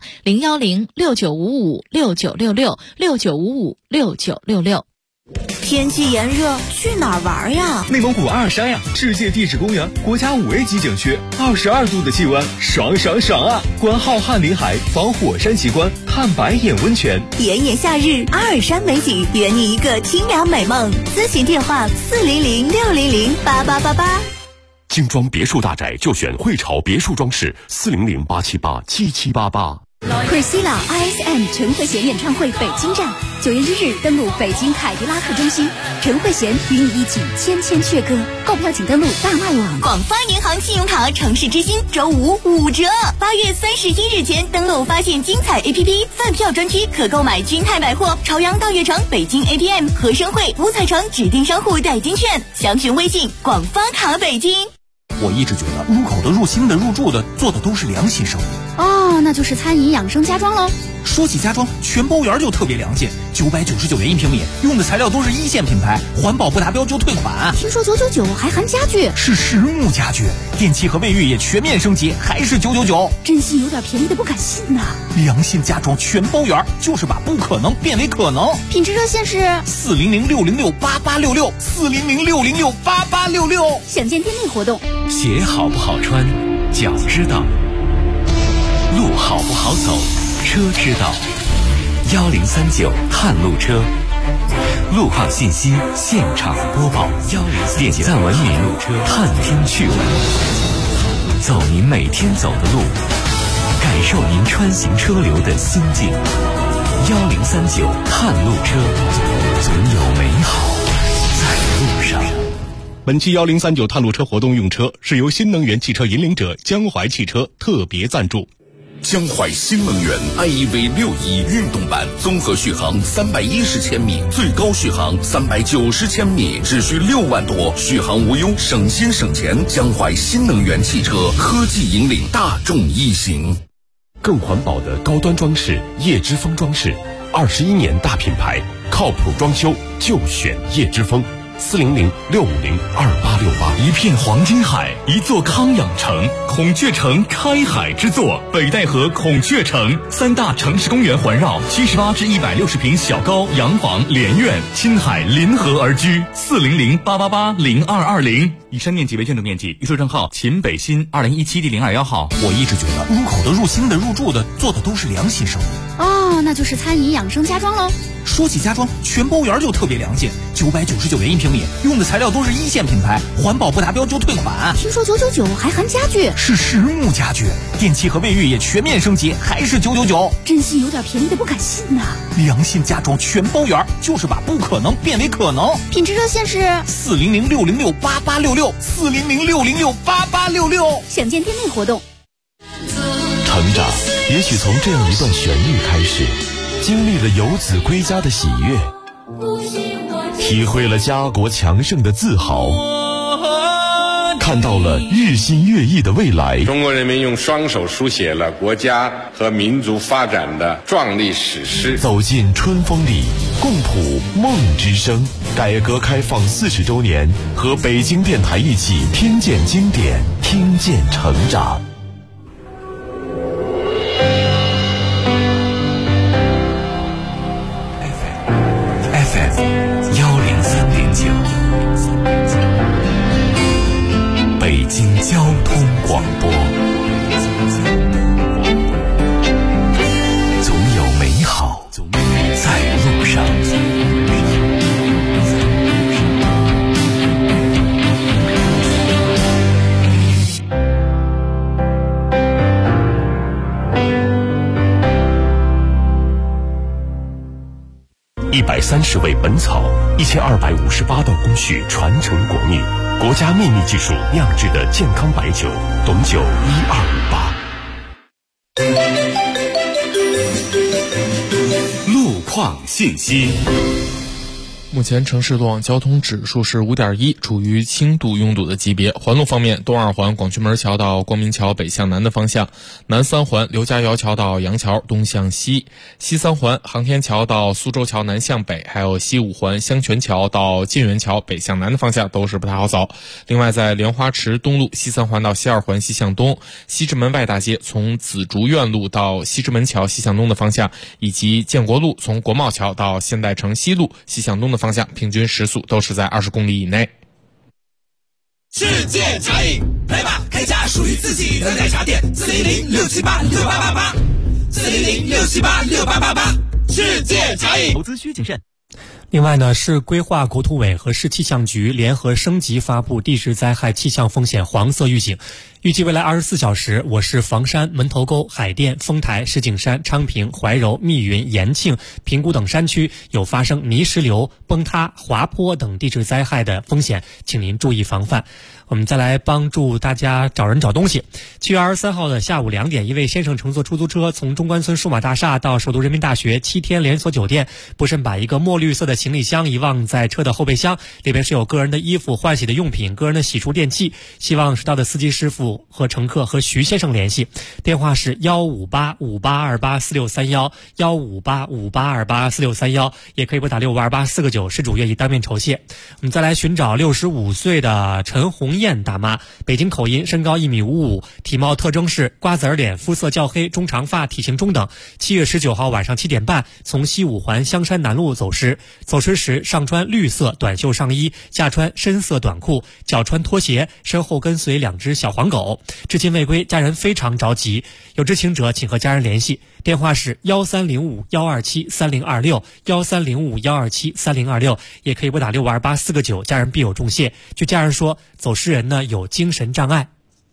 0106955696669556966。 天气炎热，去哪儿玩呀？ 内蒙古阿尔山呀，世界地质公园国家5A级景区，22度的气温，爽爽爽啊！观浩瀚林海，访火山奇观，探白眼温泉。 炎炎夏日，阿尔山美景，圆你一个清凉美梦。咨询电话400-600-8888。 精装别墅大宅就选汇潮别墅装饰，400-878-7788。 Priscilla ISM 陈慧娴演唱会北京站，9月1日登陆北京凯迪拉克中心，陈慧娴与你一起千千阙歌。购票请登录大麦网。 广发银行信用卡城市之星周5 5折，8月31日前登录发现精彩 APP 饭票专区，可购买君泰百货、朝阳大悦城、北京 APM、和生汇、五彩城指定商户代金券，详询微信广发卡北京。 我一直觉得入口的、入心的、入住的做的都是良心生意。 哦，那就是餐饮养生家装喽。 说起家装，全包园就特别良心，999元1平米，用的材料都是1线品牌，环保不达标就退款。 听说999还含家具， 是实木家具，电器和卫浴也全面升级，还是999。 真心有点便宜的不敢信呐。 良心家装全包园，就是把不可能变为可能。 品质热线是 400-606-8866，400-606-8866。 想见店内活动。 鞋好不好穿，脚知道；路好不好走，车知道。 1039探路车，路况信息现场播报，点赞文明探听趣闻，走您每天走的路，感受您穿行车流的心境。1039探路车，总有美好在路上。 本期1039探路车活动用车是由新能源汽车引领者江淮汽车特别赞助。 江淮新能源 iEV61运动版，综合续航310千米，最高续航390千米，只需6万多，续航无忧，省心省钱。江淮新能源汽车，科技引领大众一行。 更环保的高端装饰叶之峰装饰，21年大品牌，靠谱装修就选叶之峰。400-650-2868， 一片黄金海，一座康养城，孔雀城开海之作，北戴河孔雀城，3大城市公园环绕，78至160平小高洋房连院，亲海临河而居。400-888-0220，以山面积为建筑面积，预售账号秦北新2017第021号。 我一直觉得入口的、入心的、入住的，做的都是良心生意。 哦，那就是餐饮养生家装喽。 说起家装，全包园就特别良心，999元1平米，用的材料都是1线品牌，环保不达标就退款。 听说999还含家具， 是实木家具，电器和卫浴也全面升级，还是999， 真心有点便宜的不敢信呐。 良心家装全包园，就是把不可能变为可能。 品质热线是 400-606-8866，400-606-8866。 想见店内活动。 成长也许从这样一段旋律开始，经历了游子归家的喜悦，体会了家国强盛的自豪，看到了日新月异的未来。 中国人民用双手书写了国家和民族发展的壮丽史诗。 走进春风里，共谱梦之声。改革开放40周年，和北京电台一起听见经典，听见成长。 北京交通广播，总有美好在路上。 130味本草，1258道工序传承国秘，国家秘密技术酿制的健康白酒，董酒1258。 路况信息。 目前城市路网交通指数是5.1，处于轻度拥堵的级别。环路方面，东二环广渠门桥到光明桥北向南的方向，南三环刘家窑桥到杨桥东向西，西三环航天桥到苏州桥南向北，还有西五环香泉桥到晋源桥北向南的方向都是不太好走。另外，在莲花池东路西三环到西二环西向东，西直门外大街从紫竹院路到西直门桥西向东的方向，以及建国路从国贸桥到现代城西路西向东的方向，平均时速都是在20公里以内。 世界茶饮，来吧，开家属于自己的奶茶店，400-678-6888，400-678-6888，世界茶饮。 投资需谨慎。 另外呢，市规划国土委和市气象局联合升级发布地质灾害气象风险黄色预警，预计未来24小时，我市房山、门头沟、海淀、丰台、石景山、昌平、怀柔、密云、延庆、平谷等山区有发生泥石流、崩塌、滑坡等地质灾害的风险，请您注意防范。我们再来帮助大家找人找东西。7月23号的下午2点，一位先生乘坐出租车从中关村数码大厦到首都人民大学7天连锁酒店，不慎把一个墨绿色的行李箱遗忘在车的后备箱，里边是有个人的衣服、换洗的用品、个人的洗漱电器。希望知道的司机师傅和乘客和徐先生联系，电话是15858284631，15858284631，也可以拨打652849，事主愿意当面酬谢。我们再来寻找65岁的陈红艳大妈，北京口音，身高1.55米，体貌特征是瓜子脸，肤色较黑，中长发，体型中等。7月19号晚上7点半从西五环香山南路走失，走失时上穿绿色短袖上衣，下穿深色短裤，脚穿拖鞋，身后跟随2只小黄狗。 狗，至今未归，家人非常着急。有知情者请和家人联系，电话是1305-127-3026，1305-127-3026，也可以拨打6528-4个9，家人必有重谢。据家人说，走失人呢有精神障碍。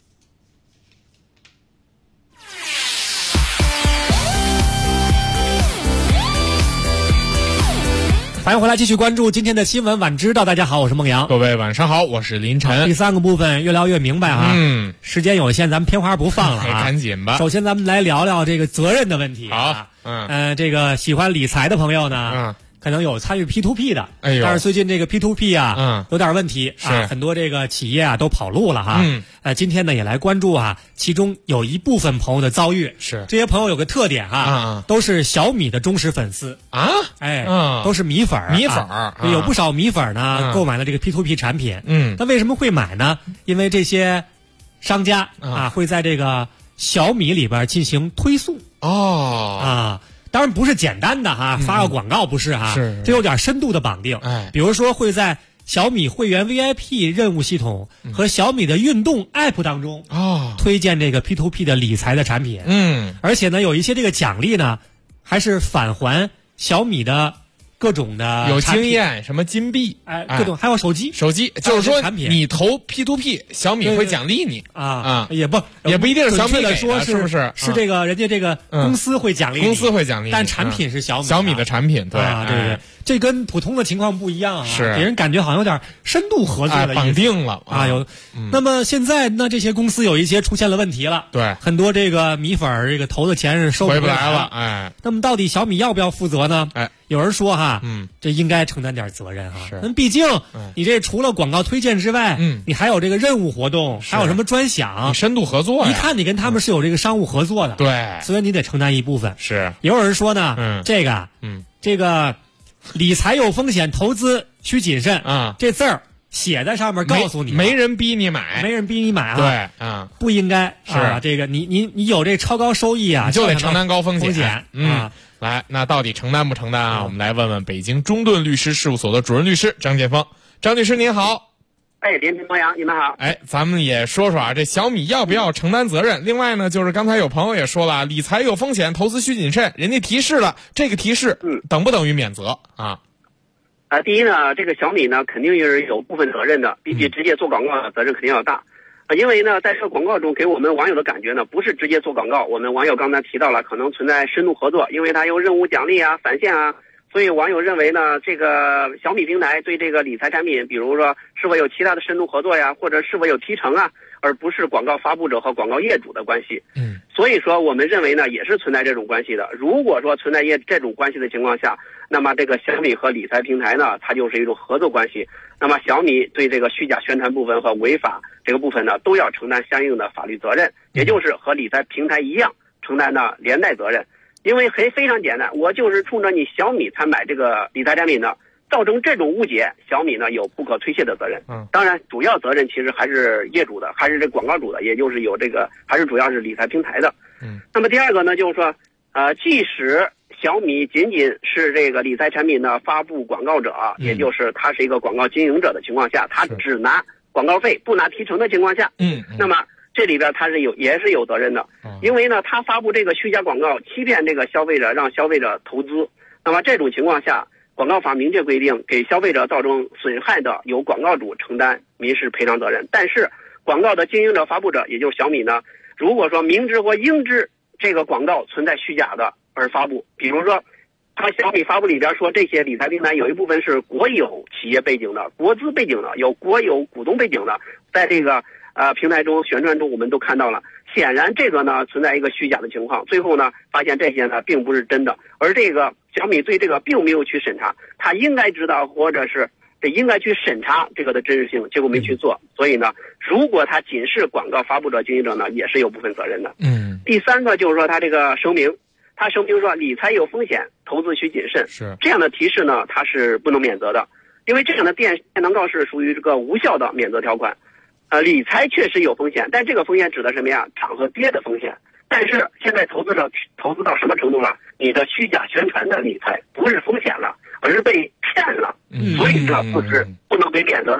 欢迎回来，继续关注今天的新闻晚知道。大家好，我是孟阳。 各位晚上好，我是林晨。 第三个部分越聊越明白啊。时间有限，咱们片花不放了啊， 赶紧吧。 首先，咱们来聊聊这个责任的问题。 好， 这个喜欢理财的朋友呢，可能有参与 P2P 的，但是最近这个 P2P 啊，有点问题啊，很多这个企业啊都跑路了哈。今天呢也来关注啊，其中有一部分朋友的遭遇。 是这些朋友有个特点哈，都是小米的忠实粉丝啊， 都是米粉米粉有不少米粉呢购买了这个 P2P 产品。那为什么会买呢？因为这些商家啊会在这个小米里边进行推送当然不是简单的哈，发个广告不是哈，这有点深度的绑定。比如说会在小米会员 VIP 任务系统和小米的运动 App 当中推荐这个 P2P 的理财的产品。而且呢，有一些这个奖励呢，还是返还小米的各种的有经验，什么金币， 各种还有手机， 就是说你投 P2P， 小米会奖励你也不一定是小米的说是不是？ 是这个人家这个公司会奖励你，但产品是小米的产品，对对。这跟普通的情况不一样啊， 是给人感觉好像有点深度合作的绑定了有。那么现在呢，这些公司有一些出现了问题了， 对， 很多这个米粉这个投的钱是收回不来了，那么到底小米要不要负责呢？有人说哈，这应该承担点责任哈，那毕竟你这除了广告推荐之外，你还有这个任务活动，还有什么专享， 你深度合作， 一看你跟他们是有这个商务合作的， 对， 所以你得承担一部分。 是， 也有人说呢，这个理财有风险，投资需谨慎啊！这字儿写在上面，告诉你， 没人逼你买， 对，不应该是这个，你有这超高收益啊， 你就得承担高风险来，那到底承担不承担啊？我们来问问北京中盾律师事务所的主任律师张建峰。张律师您好。 连平、孟阳，你们好。 咱们也说说啊，这小米要不要承担责任？另外呢，就是刚才有朋友也说了，理财有风险，投资需谨慎，人家提示了，这个提示等不等于免责啊？ 第一呢，这个小米呢肯定是有部分责任的，比起直接做广告的责任肯定要大。因为呢，在这个广告中给我们网友的感觉呢，不是直接做广告，我们网友刚才提到了可能存在深度合作，因为它有任务奖励啊、返现啊。所以网友认为呢，这个小米平台对这个理财产品，比如说是否有其他的深度合作呀，或者是否有提成啊，而不是广告发布者和广告业主的关系。所以说我们认为呢，也是存在这种关系的。如果说存在这种关系的情况下，那么这个小米和理财平台呢，它就是一种合作关系。那么小米对这个虚假宣传部分和违法这个部分呢，都要承担相应的法律责任，也就是和理财平台一样承担的连带责任。因为非常简单，我就是冲着你小米才买这个理财产品的，造成这种误解，小米呢有不可推卸的责任。当然主要责任其实还是业主的，还是这广告主的，也就是有这个还是主要是理财平台的。那么第二个呢，就是说即使小米仅仅是这个理财产品的发布广告者，也就是他是一个广告经营者的情况下，他只拿广告费不拿提成的情况下，那么这里边他是也是有责任的，因为呢他发布这个虚假广告，欺骗这个消费者，让消费者投资。那么这种情况下，广告法明确规定，给消费者造成损害的，由广告主承担民事赔偿责任。但是广告的经营者、发布者，也就是小米呢，如果说明知或应知这个广告存在虚假的而发布，比如说他小米发布里边说这些理财平台有一部分是国有企业背景的、国资背景的、有国有股东背景的，在这个平台中宣传中我们都看到了，显然这个呢存在一个虚假的情况，最后呢发现这些呢并不是真的，而这个小米对这个并没有去审查，他应该知道或者是应该去审查这个的真实性，结果没去做，所以呢如果他仅是广告发布者、经营者呢，也是有部分责任的。第三个就是说他这个声明，他声明说理财有风险，投资需谨慎， 是这样的提示呢，它是不能免责的，因为这样的电能告是属于这个无效的免责条款。理财确实有风险，但这个风险指的什么呀？涨和跌的风险。但是现在投资者投资到什么程度了？你的虚假宣传的理财不是风险了，而是被骗了，所以这不是不能被免责的。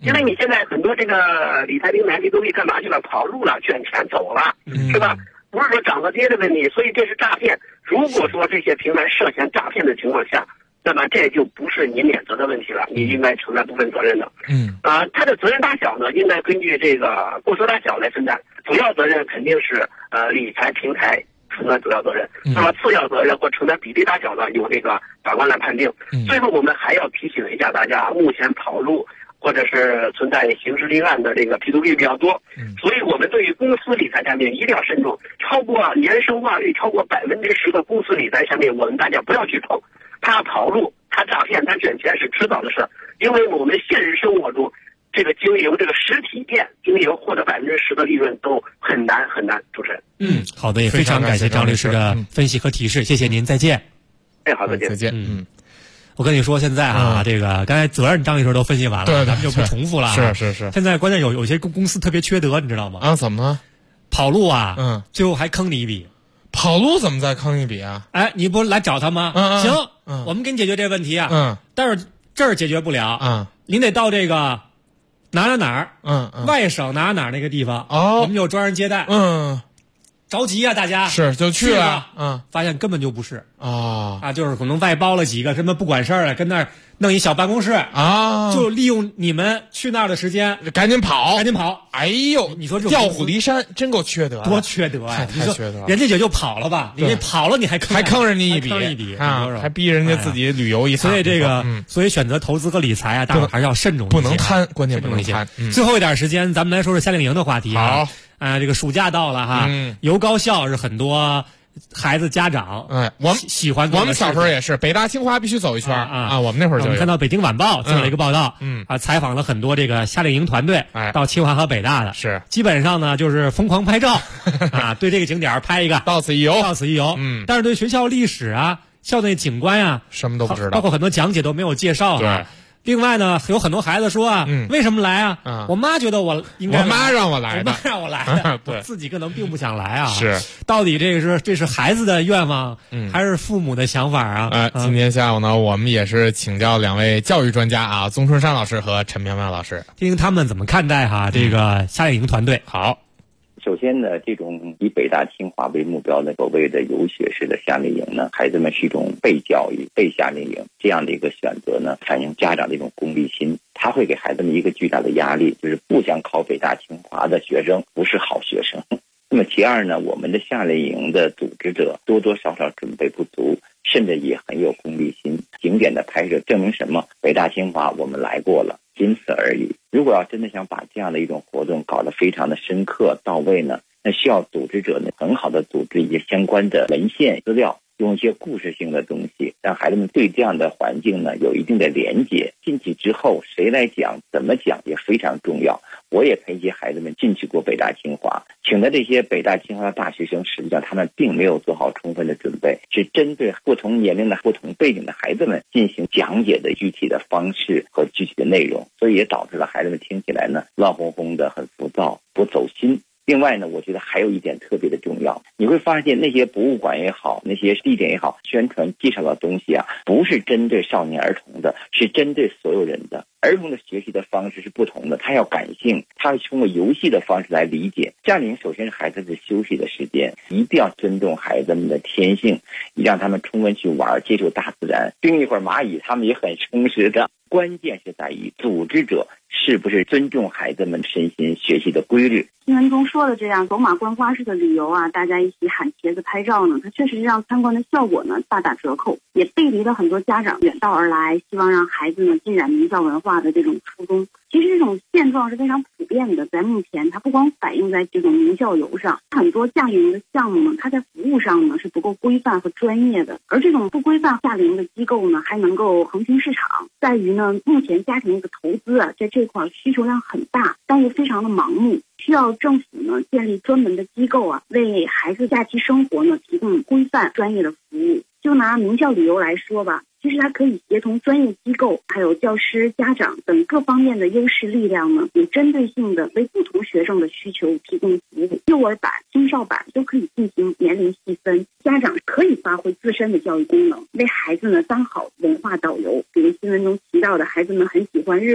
因为你现在很多这个理财平台都干嘛去了？跑路了，卷钱走了，是吧？不是说涨了跌的问题，所以这是诈骗。如果说这些平台涉嫌诈骗的情况下，那么这就不是你免责的问题了，你应该承担部分责任的。它的责任大小呢，应该根据这个过错大小来分担。主要责任肯定是理财平台承担主要责任，那么次要责任或承担比例大小呢，由这个法官来判定。最后我们还要提醒一下大家，目前跑路或者是存在刑事立案的这个批读率比较多，所以我们对于公司理财产品一定要慎重。超过年生化率超过10%的公司理财产品，我们大家不要去碰。他跑路、他诈骗、他卷钱是迟早的事，因为我们现实生活中，这个经营这个实体店经营获得10%的利润都很难很难。主持人， 好的，也非常感谢张律师的分析和提示，谢谢您，再见。 好，再见。 再见。 我跟你说，现在这个刚才责任张律师都分析完了， 对， 咱们就不重复了。 是。 现在关键有些公司特别缺德，你知道吗？ 啊，怎么了？ 跑路啊，最后还坑你一笔。 跑路怎么再坑一笔啊？ 哎，你不来找他吗？行，我们给你解决这问题啊。但是这儿解决不了您得到这个哪儿，外省哪儿那个地方，我们有专人接待。着急啊，大家是就去了， 发现根本就不是就是可能外包了几个什么不管事儿的，跟那儿弄一小办公室就利用你们去那儿的时间， 赶紧跑。 哎呦，你说这调虎离山，真够缺德， 多缺德啊！ 太缺德了， 人家也就跑了吧，你跑了你还坑人家一笔还逼人家自己旅游一趟。 所以这个，所以选择投资和理财大伙还是要慎重一些， 不能贪，关键不能贪。 最后一点时间，咱们来说说夏令营的话题。 好。 这个暑假到了哈，游高校是很多孩子家长我喜欢。 我们小时候也是，北大清华必须走一圈我们那会儿就看到《北京晚报》做了一个报道，采访了很多这个夏令营团队到清华和北大的， 是基本上呢就是疯狂拍照对这个景点拍一个， 到此一游。 但是对学校历史校内景观什么都不知道， 包括很多讲解都没有介绍对。 另外呢，有很多孩子说为什么来我妈觉得我应该来， 我妈让我来的， 我自己可能并不想来是， 到底这是孩子的愿望，还是父母的想法今天下午呢，我们也是请教2位教育专家宗春山老师和陈苗苗老师， 听听他们怎么看待这个夏令营团队。 好。 首先呢，这种以北大清华为目标的所谓的游学式的夏令营呢，孩子们是一种被教育、被夏令营这样的一个选择呢，反映家长的一种功利心，他会给孩子们一个巨大的压力，就是不想考北大清华的学生不是好学生。那么其二呢，我们的夏令营的组织者多多少少准备不足，甚至也很有功利心。景点的拍摄证明什么？北大清华我们来过了，仅此而已。如果要真的想把这样的一种活动搞得非常的深刻到位呢，那需要组织者呢很好的组织一些相关的文献资料，用一些故事性的东西，让孩子们对这样的环境呢有一定的连结。进去之后谁来讲怎么讲也非常重要。我也陪一些孩子们进去过北大清华，请的这些北大清华的大学生，实际上他们并没有做好充分的准备，是针对不同年龄的不同背景的孩子们进行讲解的具体的方式和具体的内容，所以也导致了孩子们听起来呢乱哄哄的，很浮躁，不走心。另外呢，我觉得还有一点特别的重要，你会发现那些博物馆也好，那些地点也好，宣传介绍的东西不是针对少年儿童的，是针对所有人的。儿童的学习的方式是不同的，他要感性，他要通过游戏的方式来理解。夏令营首先是孩子的休息的时间，一定要尊重孩子们的天性，让他们充分去玩，接触大自然，盯一会儿蚂蚁他们也很充实的。关键是在于组织者是不是尊重孩子们身心学习的规律。 新闻中说的这样走马观花式的旅游大家一起喊茄子拍照呢，它确实让参观的效果呢大打折扣，也背离了很多家长远道而来希望让孩子呢浸染名校文化的这种初衷。其实这种现状是非常普遍的，在目前它不光反映在这种名校游上，很多夏令营的项目呢，它在服务上呢是不够规范和专业的，而这种不规范夏令营的机构呢，还能够横行市场，在于呢目前家庭的投资在这块需求量很大，但又非常的盲目，需要政府呢建立专门的机构为孩子假期生活呢提供规范专业的服务。就拿名校旅游来说吧，其实它可以协同专业机构还有教师、家长等各方面的优势力量呢，有针对性的为不同学生的需求提供服务。幼儿版、青少版都可以进行年龄细分，家长可以发挥自身的教育功能，为孩子呢当好文化导游。比如新闻中提到的，孩子们很喜欢日晷，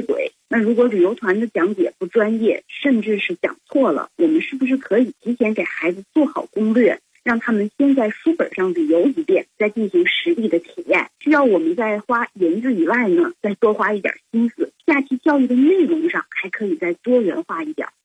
那如果旅游团的讲解不专业，甚至是讲错了，我们是不是可以提前给孩子做好攻略，让他们先在书本上旅游一遍，再进行实地的体验？需要我们在花银子以外呢，再多花一点心思，假期教育的内容上还可以再多元化一点。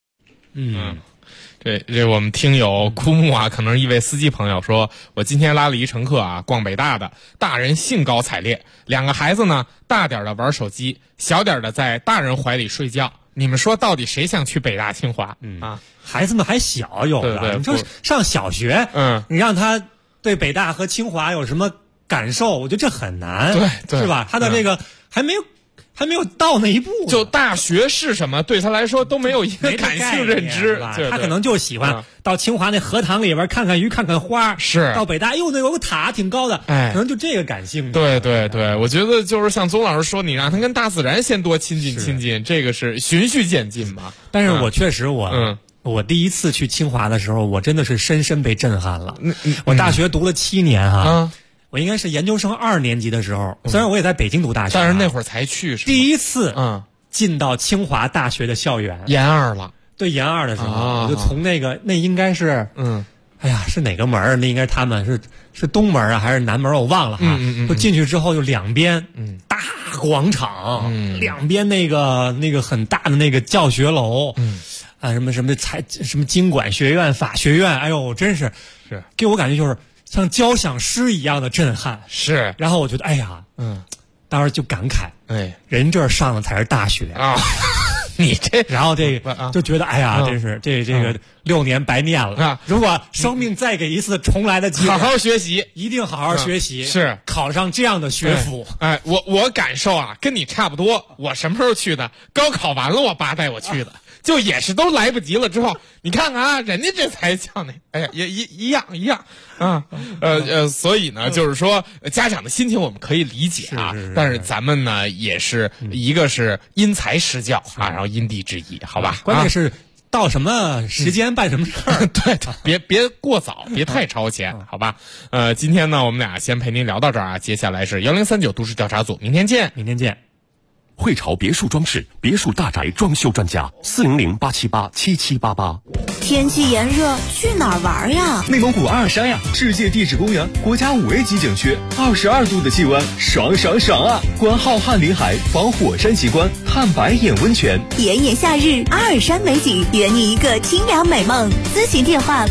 这我们听友枯木啊，可能一位司机朋友说，我今天拉了一乘客啊，逛北大的，大人兴高采烈，2个孩子呢，大点的玩手机，小点的在大人怀里睡觉。你们说到底谁想去北大清华？ 孩子们还小，有的， 对， 你说上小学，你让他对北大和清华有什么感受？我觉得这很难， 对， 是吧？他的这个还没有到那一步， 就大学是什么对他来说都没有一个感性认知， 他可能就喜欢到清华那荷塘里边看看鱼看看花， 是到北大那有个塔挺高的，可能就这个感性。 对，我觉得就是像宗老师说，你让他跟大自然先多亲近，这个是循序渐进嘛。 但是我确实我第一次去清华的时候，我真的是深深被震撼了。我大学读了7年我应该是研究生2年级的时候，虽然我也在北京读大学， 但是那会儿才去， 第一次进到清华大学的校园， 研2了。 对，研2的时候，我就从那应该是哎呀，是哪个门？那应该他们是东门啊还是南门？我忘了哈。就进去之后，就两边大广场，两边那个很大的那个教学楼，什么经管学院、法学院，哎呦，真是给我感觉就是像交响诗一样的震撼。 是， 然后我觉得，哎呀，当时就感慨，人这儿上的才是大学啊。 你这， 然后这个就觉得，哎呀，真是这个6年白念了啊！如果生命再给一次重来的机会， 好好学习， 一定好好学习， 是考上这样的学府。 哎，我感受啊，跟你差不多。我什么时候去的？高考完了，我爸带我去的。就也是都来不及了之后，你看看啊，人家这才叫那，哎呀，也一样啊，所以呢，就是说家长的心情我们可以理解啊，但是咱们呢也是一个是因材施教啊，然后因地制宜，好吧？ 关键是到什么时间办什么事儿， 对，别过早，别太超前，好吧？今天呢，我们俩先陪您聊到这儿啊，接下来是1039都市调查组，明天见。 汇潮别墅装饰别墅大宅装修专家400-878-7788。 天气炎热，去哪儿玩呀？ 内蒙古阿尔山呀，世界地质公园，国家5A级景区，22度的气温，爽啊！观浩瀚林海，访火山奇观，探白眼温泉。 炎炎夏日，阿尔山美景，圆你一个清凉美梦。咨询电话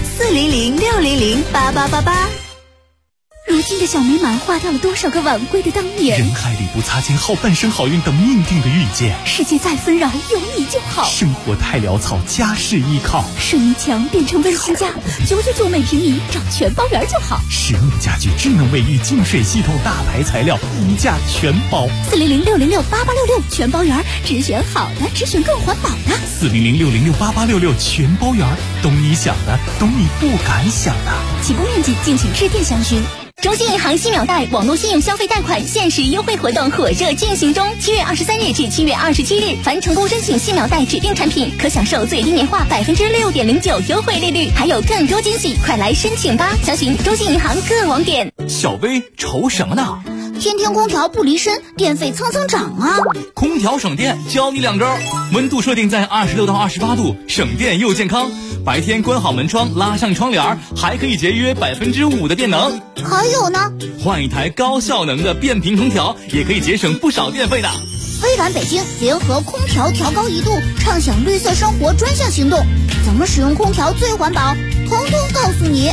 400-600-8888。 如今的小美满花掉了多少个晚归的当年？ 人海里不擦肩，好半生好运等命定的遇见。 世界再纷扰，有你就好。 生活太潦草，家事依靠。 水泥墙变成温馨家，999每平米，找全包圆就好。 实木家具、智能卫浴、净水系统、大牌材料，一价全包。 400-600-8866，全包圆，只选好的，只选更环保的。 400-600-8866，全包圆，懂你想的，懂你不敢想的。 起步面积，敬请致电详询。 中信银行西秒贷网络信用消费贷款限时优惠活动火热进行中，7月23日至7月27日，凡成功申请西秒贷指定产品，可享受最低年化6.09%优惠利率，还有更多惊喜，快来申请吧！详询中信银行各网点。 小薇愁什么呢？ 天天空调不离身，电费蹭涨啊！ 空调省电，教你2招：温度设定在26到28度，省电又健康。白天关好门窗，拉上窗帘，还可以节约5%的电能。 还有呢， 换一台高效能的变频空调，也可以节省不少电费的。 微软北京联合空调调高1度，畅享绿色生活专项行动，怎么使用空调最环保，统统告诉你。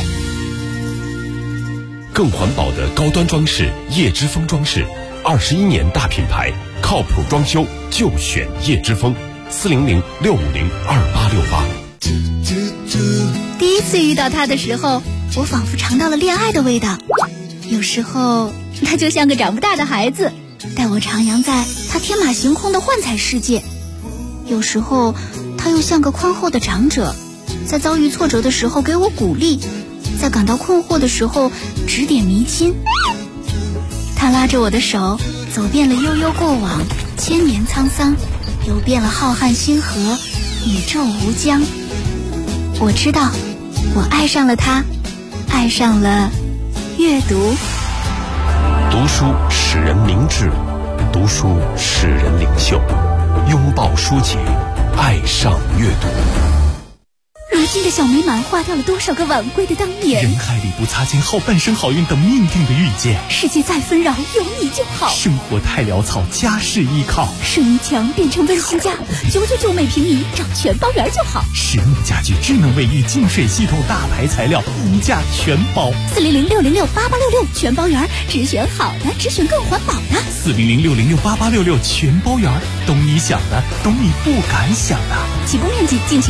更环保的高端装饰，叶之峰装饰，21年大品牌，靠谱装修就选叶之峰，400-650-2868。 第一次遇到他的时候，我仿佛尝到了恋爱的味道。有时候他就像个长不大的孩子，带我徜徉在他天马行空的幻彩世界；有时候他又像个宽厚的长者，在遭遇挫折的时候给我鼓励，在感到困惑的时候指点迷津。他拉着我的手，走遍了悠悠过往，千年沧桑，游遍了浩瀚星河，宇宙无疆。我知道，我爱上了他，爱上了阅读。 读书使人明智，读书使人领袖。 拥抱书籍，爱上阅读。 如今的小美满花掉了多少个晚归的当年？ 人海里不擦肩，后半生好运等命定的遇见。 世界再纷扰，有你就好。 生活太潦草，家事依靠。 水泥墙变成温馨家，999每平米，找全包园就好。 实木家具、智能卫浴、净水系统、大牌材料，无价全包。 400-606-8866，全包园，只选好的，只选更环保的。 400-606-8866，全包园，懂你想的，懂你不敢想的。 起步面积敬请